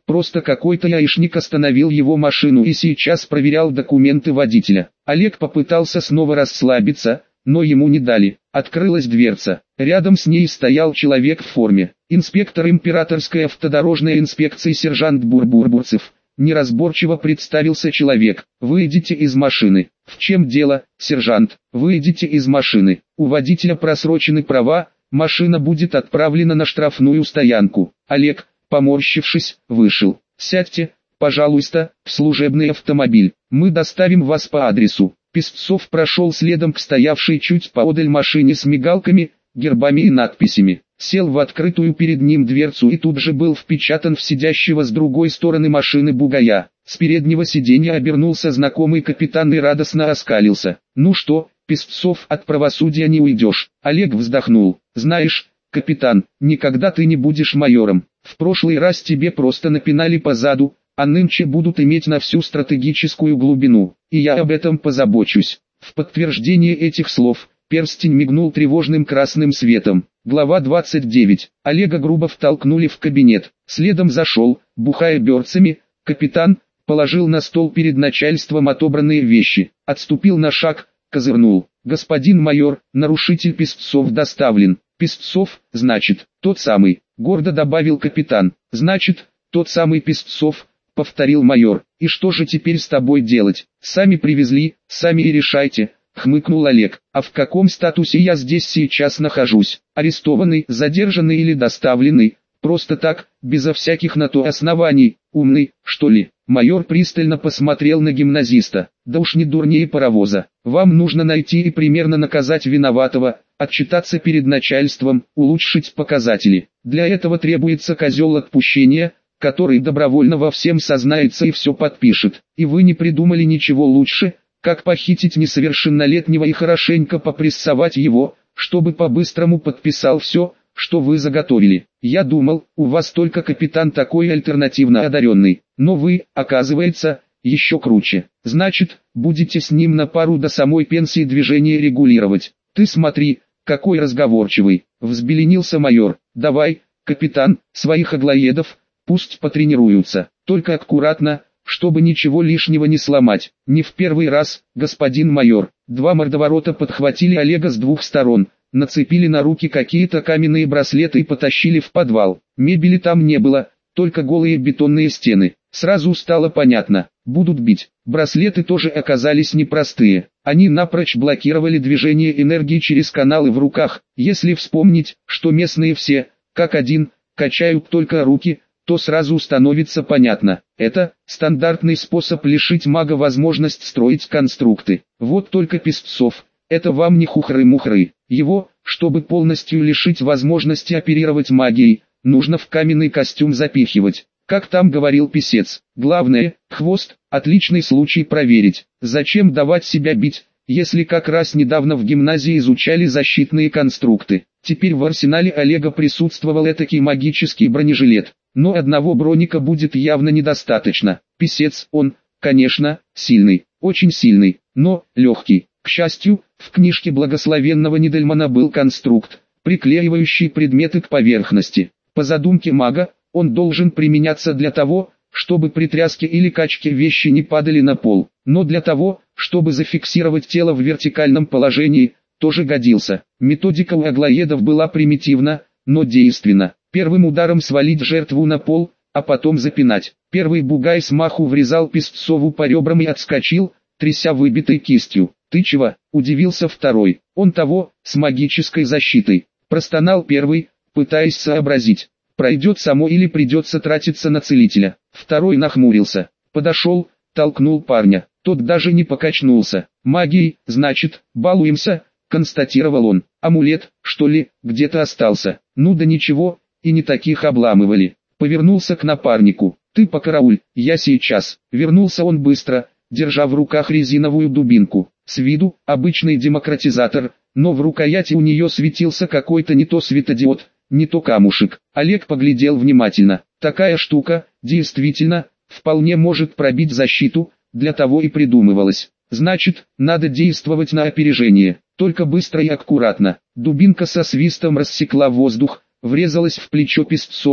Просто какой-то гаишник остановил его машину и сейчас проверял документы водителя. Олег попытался снова расслабиться, но ему не дали. Открылась дверца. Рядом с ней стоял человек в форме. Инспектор императорской автодорожной инспекции сержант Бурбурбурцев. Неразборчиво представился человек. «Выйдите из машины». «В чем дело, сержант?» «Выйдите из машины. У водителя просрочены права, машина будет отправлена на штрафную стоянку». Олег, поморщившись, вышел. «Сядьте, пожалуйста, в служебный автомобиль. Мы доставим вас по адресу». Песцов прошел следом к стоявшей чуть поодаль машине с мигалками, гербами и надписями. Сел в открытую перед ним дверцу и тут же был впечатан в сидящего с другой стороны машины бугая. С переднего сиденья обернулся знакомый капитан и радостно оскалился. «Ну что, Песцов, от правосудия не уйдешь». Олег вздохнул. «Знаешь, капитан, никогда ты не будешь майором. В прошлый раз тебе просто напинали по заду, а нынче будут иметь на всю стратегическую глубину, и я об этом позабочусь». В подтверждение этих слов, перстень мигнул тревожным красным светом. Глава 29. Олега грубо втолкнули в кабинет. Следом зашел, бухая берцами, капитан, положил на стол перед начальством отобранные вещи, отступил на шаг, козырнул. «Господин майор, нарушитель Песцов доставлен». «Песцов, значит, тот самый», гордо добавил капитан. «Значит, тот самый Песцов», повторил майор. «И что же теперь с тобой делать? Сами привезли, сами и решайте», хмыкнул Олег. «А в каком статусе я здесь сейчас нахожусь? Арестованный, задержанный или доставленный? Просто так, безо всяких на то оснований, умный, что ли?» Майор пристально посмотрел на гимназиста. «Да уж не дурнее паровоза. Вам нужно найти и примерно наказать виноватого, отчитаться перед начальством, улучшить показатели. Для этого требуется козел отпущения, который добровольно во всем сознается и все подпишет. И вы не придумали ничего лучше, как похитить несовершеннолетнего и хорошенько попрессовать его, чтобы по-быстрому подписал все, что вы заготовили. Я думал, у вас только капитан такой альтернативно одаренный, но вы, оказывается, еще круче. Значит, будете с ним на пару до самой пенсии движение регулировать. Ты смотри, какой разговорчивый», взбеленился майор. «Давай, капитан, своих аглоедов, пусть потренируются, только аккуратно, чтобы ничего лишнего не сломать. Не в первый раз, господин майор». Два мордоворота подхватили Олега с двух сторон, нацепили на руки какие-то каменные браслеты и потащили в подвал. Мебели там не было, только голые бетонные стены. Сразу стало понятно, будут бить. Браслеты тоже оказались непростые. Они напрочь блокировали движение энергии через каналы в руках. Если вспомнить, что местные все, как один, качают только руки, то сразу становится понятно. Это стандартный способ лишить мага возможность строить конструкты. Вот только Песцов, это вам не хухры-мухры. Его, чтобы полностью лишить возможности оперировать магией, нужно в каменный костюм запихивать. Как там говорил писец, главное, хвост, отличный случай проверить. Зачем давать себя бить, если как раз недавно в гимназии изучали защитные конструкты. Теперь в арсенале Олега присутствовал этакий магический бронежилет. Но одного броника будет явно недостаточно. Писец, он, конечно, сильный, очень сильный, но легкий. К счастью, в книжке благословенного Нидельмана был конструкт, приклеивающий предметы к поверхности. По задумке мага, он должен применяться для того, чтобы при тряске или качке вещи не падали на пол, но для того, чтобы зафиксировать тело в вертикальном положении, тоже годился. Методика у аглоедов была примитивна, но действенна. Первым ударом свалить жертву на пол, а потом запинать. Первый бугай с маху врезал Песцову по ребрам и отскочил, тряся выбитой кистью. «Ты чего?» – удивился второй. «Он того, с магической защитой». Простонал первый, пытаясь сообразить, пройдет само или придется тратиться на целителя. Второй нахмурился, подошел, толкнул парня. Тот даже не покачнулся. «Магией, значит, балуемся», – констатировал он. «Амулет, что ли, где-то остался?» «Ну да ничего, и не таких обламывали». Повернулся к напарнику. «Ты покарауль, я сейчас». Вернулся он быстро, держа в руках резиновую дубинку. С виду обычный демократизатор, но в рукояти у нее светился какой-то не то светодиод, не то камушек. Олег поглядел внимательно. Такая штука, действительно, вполне может пробить защиту, для того и придумывалась. Значит, надо действовать на опережение, только быстро и аккуратно. Дубинка со свистом рассекла воздух, врезалась в плечо Песцова,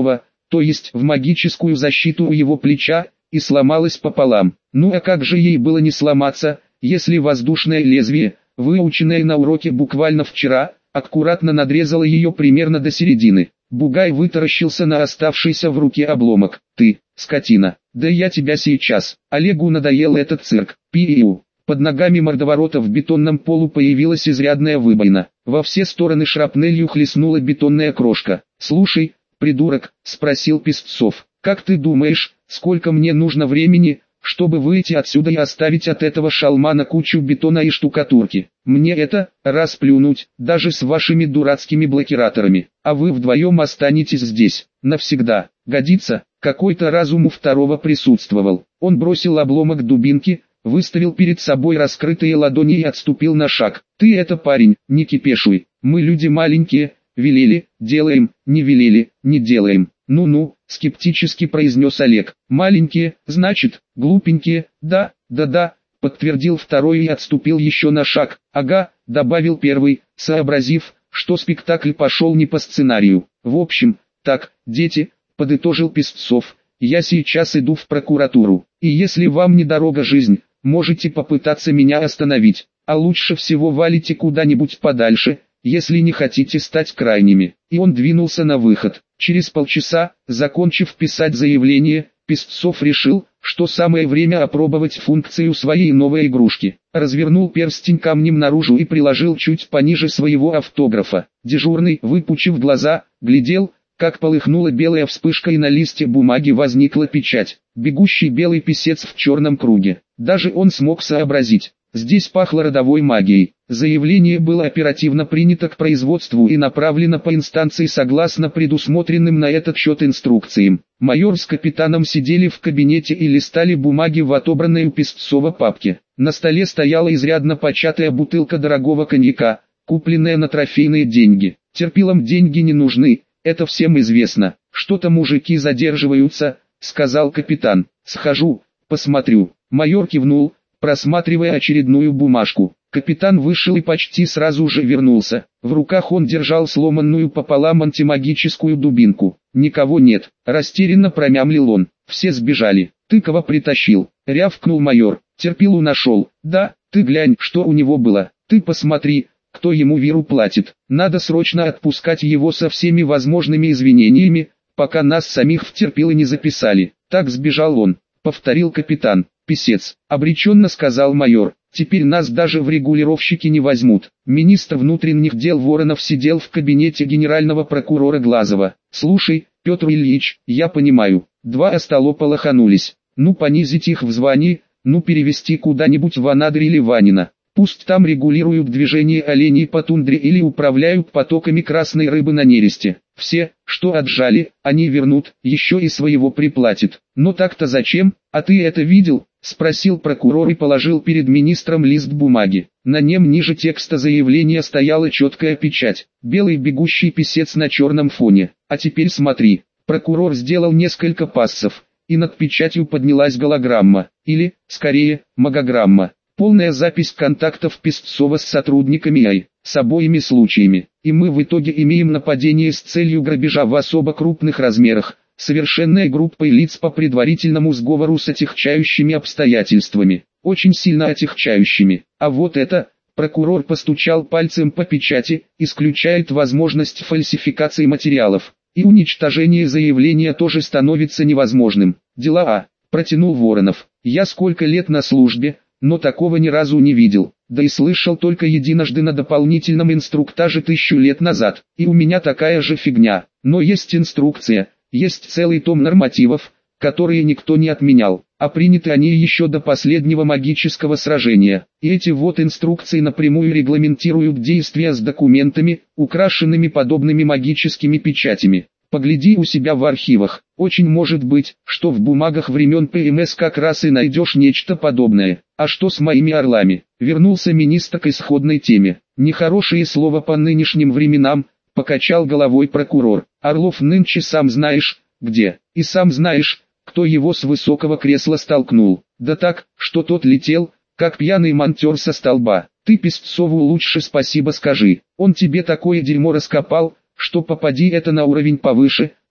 то есть в магическую защиту у его плеча, и сломалась пополам. Ну а как же ей было не сломаться, если воздушное лезвие, выученное на уроке буквально вчера, аккуратно надрезало ее примерно до середины. Бугай вытаращился на оставшийся в руке обломок. «Ты, скотина, да я тебя сейчас!» Олегу надоел этот цирк. Пиу. Под ногами мордоворота в бетонном полу появилась изрядная выбоина. Во все стороны шрапнелью хлестнула бетонная крошка. «Слушай, придурок», — спросил Песцов, — «как ты думаешь, сколько мне нужно времени, чтобы выйти отсюда и оставить от этого шалмана кучу бетона и штукатурки? Мне это, расплюнуть, даже с вашими дурацкими блокираторами, а вы вдвоем останетесь здесь, навсегда. Годится?» Какой-то разум у второго присутствовал. Он бросил обломок дубинки, выставил перед собой раскрытые ладони и отступил на шаг. «Ты это, парень, не кипешуй, мы люди маленькие, велели, делаем, не велели, не делаем». «Ну-ну», — скептически произнес Олег. «Маленькие, значит, глупенькие, да, подтвердил второй и отступил еще на шаг. «Ага», — добавил первый, сообразив, что спектакль пошел не по сценарию. «В общем, так, дети», — подытожил Песцов, — «я сейчас иду в прокуратуру, и если вам не дорога жизнь, можете попытаться меня остановить, а лучше всего валите куда-нибудь подальше, если не хотите стать крайними». И он двинулся на выход. Через полчаса, закончив писать заявление, Песцов решил, что самое время опробовать функцию своей новой игрушки. Развернул перстень камнем наружу и приложил чуть пониже своего автографа. Дежурный, выпучив глаза, глядел, как полыхнула белая вспышка и на листе бумаги возникла печать. Бегущий белый писец в черном круге. Даже он смог сообразить. Здесь пахло родовой магией. Заявление было оперативно принято к производству и направлено по инстанции согласно предусмотренным на этот счет инструкциям. Майор с капитаном сидели в кабинете и листали бумаги в отобранной у Песцова папке. На столе стояла изрядно початая бутылка дорогого коньяка, купленная на трофейные деньги. Терпилам деньги не нужны, это всем известно. «Что-то мужики задерживаются», — сказал капитан. «Схожу, посмотрю». Майор кивнул, просматривая очередную бумажку. Капитан вышел и почти сразу же вернулся. В руках он держал сломанную пополам антимагическую дубинку. «Никого нет», — растерянно промямлил он. «Все сбежали. Ты кого притащил?» — рявкнул майор. «Терпилу нашел». «Да, ты глянь, что у него было. Ты посмотри, кто ему виру платит. Надо срочно отпускать его со всеми возможными извинениями, пока нас самих в терпилы не записали». «Так сбежал он», — повторил капитан. «Писец», — обреченно сказал майор. «Теперь нас даже в регулировщики не возьмут». Министр внутренних дел Воронов сидел в кабинете генерального прокурора Глазова. «Слушай, Петр Ильич, я понимаю, два остолопа лоханулись. Ну понизить их в звании, ну перевести куда-нибудь в Анадырь или Ванина. Пусть там регулируют движение оленей по тундре или управляют потоками красной рыбы на нересте. Все, что отжали, они вернут, еще и своего приплатят. Но так-то зачем? А ты это видел?» — спросил прокурор и положил перед министром лист бумаги. На нем ниже текста заявления стояла четкая печать. Белый бегущий писец на черном фоне. «А теперь смотри». Прокурор сделал несколько пассов, и над печатью поднялась голограмма, или, скорее, магограмма. Полная запись контактов Песцова с сотрудниками АИ, с обоими случаями. И мы в итоге имеем нападение с целью грабежа в особо крупных размерах, совершенное группой лиц по предварительному сговору с отягчающими обстоятельствами, очень сильно отягчающими. А вот это, прокурор постучал пальцем по печати, исключает возможность фальсификации материалов. И уничтожение заявления тоже становится невозможным. «Дела А», протянул Воронов. «Я сколько лет на службе, но такого ни разу не видел, да и слышал только единожды на дополнительном инструктаже 1000 лет назад, и у меня такая же фигня, но есть инструкция, есть целый том нормативов, которые никто не отменял, а приняты они еще до последнего магического сражения, и эти вот инструкции напрямую регламентируют действия с документами, украшенными подобными магическими печатями. Погляди у себя в архивах, очень может быть, что в бумагах времен ПМС как раз и найдешь нечто подобное. А что с моими орлами?» Вернулся министр к исходной теме. «Нехорошее слово по нынешним временам», покачал головой прокурор. «Орлов нынче сам знаешь, где, и сам знаешь, кто его с высокого кресла столкнул. Да так, что тот летел, как пьяный монтер со столба. Ты Песцову лучше спасибо скажи, он тебе такое дерьмо раскопал, что попади это на уровень повыше,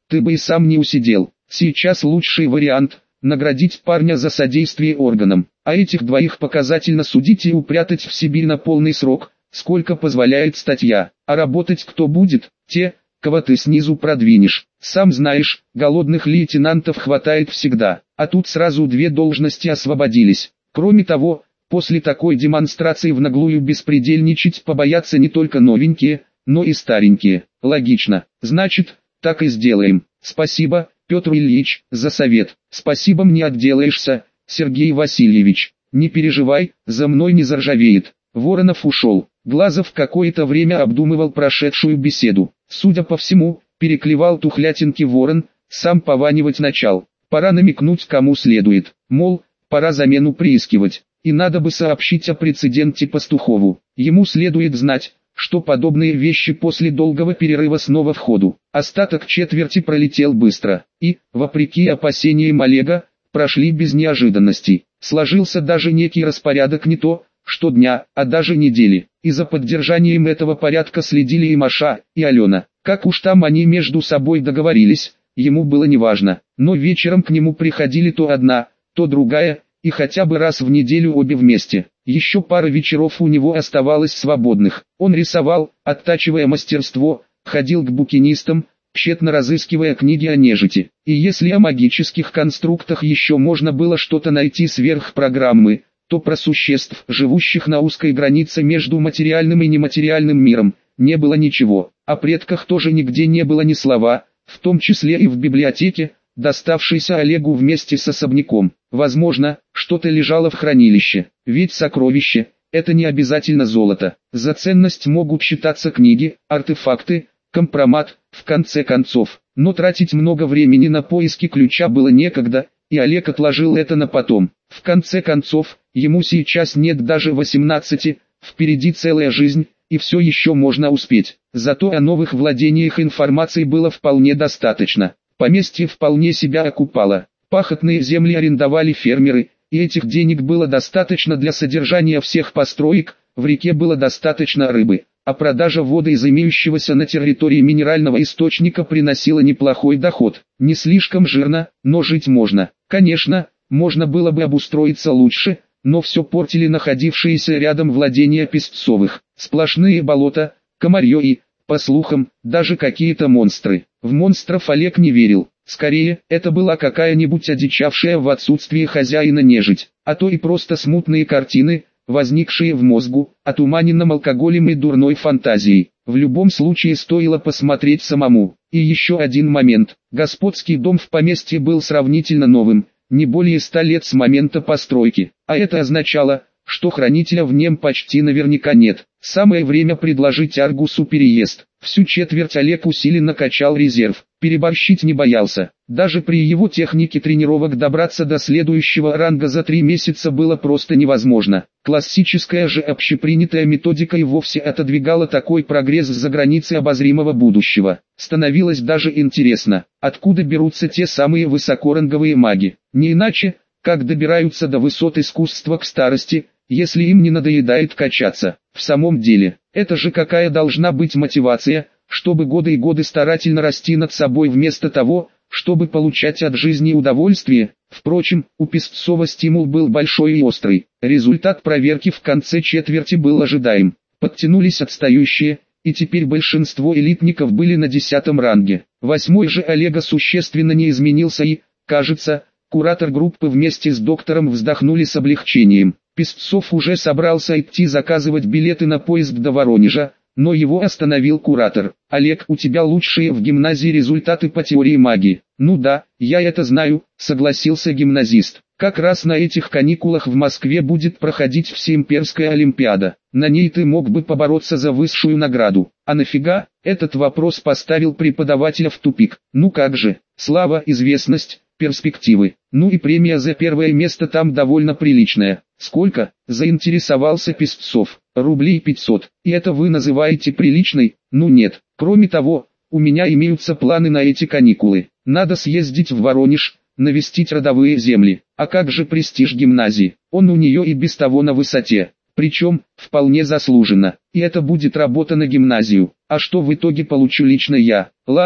ты бы и сам не усидел. Сейчас лучший вариант – наградить парня за содействие органам, а этих двоих показательно судить и упрятать в Сибирь на полный срок, сколько позволяет статья. А работать кто будет? Те, кого ты снизу продвинешь. Сам знаешь, голодных лейтенантов хватает всегда, а тут сразу 2 должности освободились. Кроме того, после такой демонстрации в наглую беспредельничать побоятся не только новенькие, но и старенькие. Логично. Значит, так и сделаем. Спасибо, Петр Ильич, за совет. Спасибо, мне отделаешься, Сергей Васильевич. Не переживай, за мной не заржавеет. Воронов ушел. Глазов какое-то время обдумывал прошедшую беседу. Судя по всему, переклевал тухлятинки Ворон, сам пованивать начал. Пора намекнуть кому следует. Мол, пора замену приискивать. И надо бы сообщить о прецеденте Пастухову. Ему следует знать, что подобные вещи после долгого перерыва снова в ходу. Остаток четверти пролетел быстро, и, вопреки опасениям Олега, прошли без неожиданностей. Сложился даже некий распорядок не то, что дня, а даже недели. И за поддержанием этого порядка следили и Маша, и Алена. Как уж там они между собой договорились, ему было неважно. Но вечером к нему приходили то одна, то другая, и хотя бы раз в неделю обе вместе. Еще пара вечеров у него оставалось свободных. Он рисовал, оттачивая мастерство, ходил к букинистам, тщетно разыскивая книги о нежити. И если о магических конструктах еще можно было что-то найти сверх программы, то про существ, живущих на узкой границе между материальным и нематериальным миром, не было ничего. О предках тоже нигде не было ни слова, в том числе и в библиотеке, доставшейся Олегу вместе с особняком. Возможно, что-то лежало в хранилище, ведь сокровище – это не обязательно золото. За ценность могут считаться книги, артефакты, компромат, в конце концов. Но тратить много времени на поиски ключа было некогда, и Олег отложил это на потом. В конце концов, ему сейчас нет даже 18, впереди целая жизнь, и все еще можно успеть. Зато о новых владениях информации было вполне достаточно. Поместье вполне себя окупало. Пахотные земли арендовали фермеры, и этих денег было достаточно для содержания всех построек, в реке было достаточно рыбы, а продажа воды из имеющегося на территории минерального источника приносила неплохой доход. Не слишком жирно, но жить можно. Конечно, можно было бы обустроиться лучше, но все портили находившиеся рядом владения Песцовых. Сплошные болота, комарье и, по слухам, даже какие-то монстры. В монстров Олег не верил. Скорее, это была какая-нибудь одичавшая в отсутствие хозяина нежить, а то и просто смутные картины, возникшие в мозгу, отуманенном алкоголем и дурной фантазией. В любом случае стоило посмотреть самому. И еще один момент. Господский дом в поместье был сравнительно новым, не более 100 лет с момента постройки. А это означало, что хранителя в нем почти наверняка нет. Самое время предложить Аргусу переезд. Всю четверть Олег усиленно качал резерв. Переборщить не боялся. Даже при его технике тренировок добраться до следующего ранга за 3 месяца было просто невозможно. Классическая же общепринятая методика и вовсе отодвигала такой прогресс за границы обозримого будущего. Становилось даже интересно, откуда берутся те самые высокоранговые маги. Не иначе, как добираются до высот искусства к старости, если им не надоедает качаться. В самом деле, это же какая должна быть мотивация, чтобы годы и годы старательно расти над собой вместо того, чтобы получать от жизни удовольствие. Впрочем, у Песцова стимул был большой и острый. Результат проверки в конце четверти был ожидаем. Подтянулись отстающие, и теперь большинство элитников были на 10-м ранге. 8-й же Олега существенно не изменился и, кажется, куратор группы вместе с доктором вздохнули с облегчением. Песцов уже собрался идти заказывать билеты на поезд до Воронежа, но его остановил куратор. «Олег, у тебя лучшие в гимназии результаты по теории магии». «Ну да, я это знаю», — согласился гимназист. «Как раз на этих каникулах в Москве будет проходить Всеимперская Олимпиада. На ней ты мог бы побороться за высшую награду». «А нафига?» — этот вопрос поставил преподавателя в тупик. «Ну как же, слава, известность, перспективы. Ну и премия за первое место там довольно приличная». «Сколько?» – заинтересовался Песцов. «Рублей 500. И это вы называете приличной?» «Ну нет. Кроме того, у меня имеются планы на эти каникулы. Надо съездить в Воронеж, навестить родовые земли. А как же престиж гимназии? Он у нее и без того на высоте. Причем, вполне заслуженно. И это будет работа на гимназию. А что в итоге получу лично я? Ладно,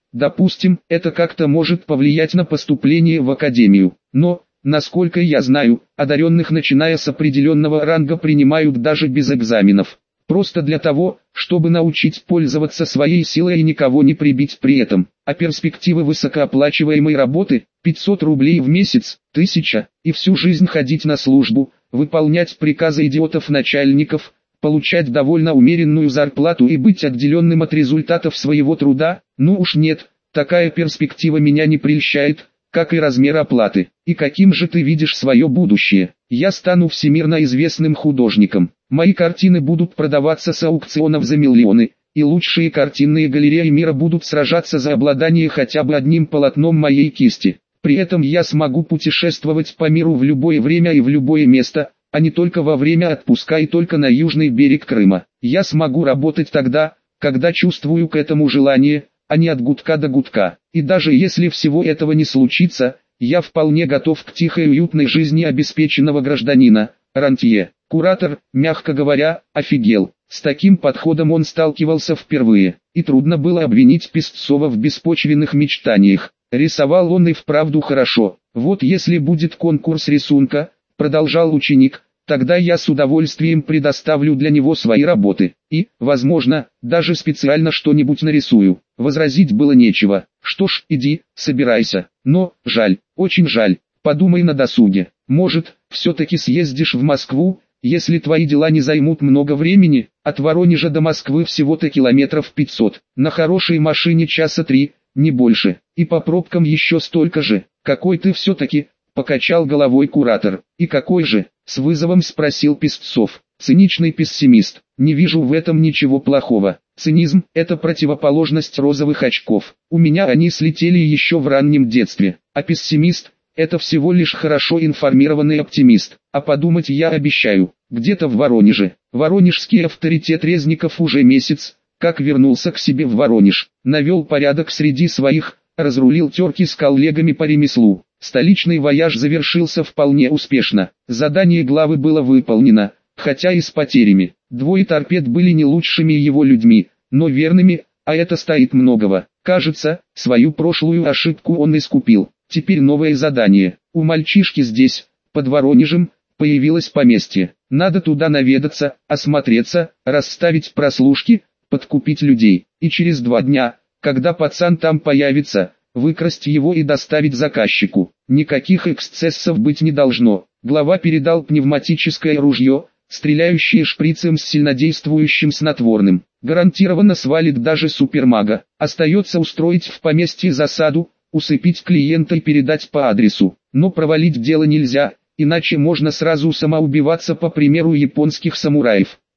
Допустим, это как-то может повлиять на поступление в академию. Но, насколько я знаю, одаренных начиная с определенного ранга принимают даже без экзаменов. Просто для того, чтобы научить пользоваться своей силой и никого не прибить при этом. А перспективы высокооплачиваемой работы, 500 рублей в месяц, 1000, и всю жизнь ходить на службу, выполнять приказы идиотов-начальников, получать довольно умеренную зарплату и быть отделенным от результатов своего труда, ну уж нет, такая перспектива меня не прельщает, как и размер оплаты. И каким же ты видишь свое будущее? Я стану всемирно известным художником. Мои картины будут продаваться с аукционов за миллионы, и лучшие картинные галереи мира будут сражаться за обладание хотя бы одним полотном моей кисти. При этом я смогу путешествовать по миру в любое время и в любое место, а не только во время отпуска и только на южный берег Крыма. Я смогу работать тогда, когда чувствую к этому желание, а не от гудка до гудка. И даже если всего этого не случится, я вполне готов к тихой и уютной жизни обеспеченного гражданина. Рантье, куратор, мягко говоря, офигел. С таким подходом он сталкивался впервые, и трудно было обвинить Песцова в беспочвенных мечтаниях. Рисовал он и вправду хорошо. Вот если будет конкурс рисунка, продолжал ученик, тогда я с удовольствием предоставлю для него свои работы, и, возможно, даже специально что-нибудь нарисую. Возразить было нечего. Что ж, иди, собирайся. Но, жаль, очень жаль, подумай на досуге. Может, все-таки съездишь в Москву, если твои дела не займут много времени. От Воронежа до Москвы всего-то километров 500, на хорошей машине часа 3, не больше, и по пробкам еще столько же. Какой ты все-таки, покачал головой куратор. И какой же, с вызовом спросил Песцов. Циничный пессимист. Не вижу в этом ничего плохого. Цинизм – это противоположность розовых очков. У меня они слетели еще в раннем детстве. А пессимист – это всего лишь хорошо информированный оптимист. А подумать я обещаю. Где-то в Воронеже. Воронежский авторитет Резников уже месяц, как вернулся к себе в Воронеж. Навел порядок среди своих, разрулил терки с коллегами по ремеслу. Столичный вояж завершился вполне успешно. Задание главы было выполнено, хотя и с потерями. Двое торпед были не лучшими его людьми, но верными, а это стоит многого. Кажется, свою прошлую ошибку он искупил. Теперь новое задание. У мальчишки здесь, под Воронежем, появилось поместье. Надо туда наведаться, осмотреться, расставить прослушки, подкупить людей. И через 2 дня, когда пацан там появится, выкрасть его и доставить заказчику. Никаких эксцессов быть не должно. Глава передал пневматическое ружье, стреляющее шприцем с сильнодействующим снотворным. Гарантированно свалит даже супермага. Остается устроить в поместье засаду, усыпить клиента и передать по адресу. Но провалить дело нельзя, иначе можно сразу самоубиваться по примеру японских самураев.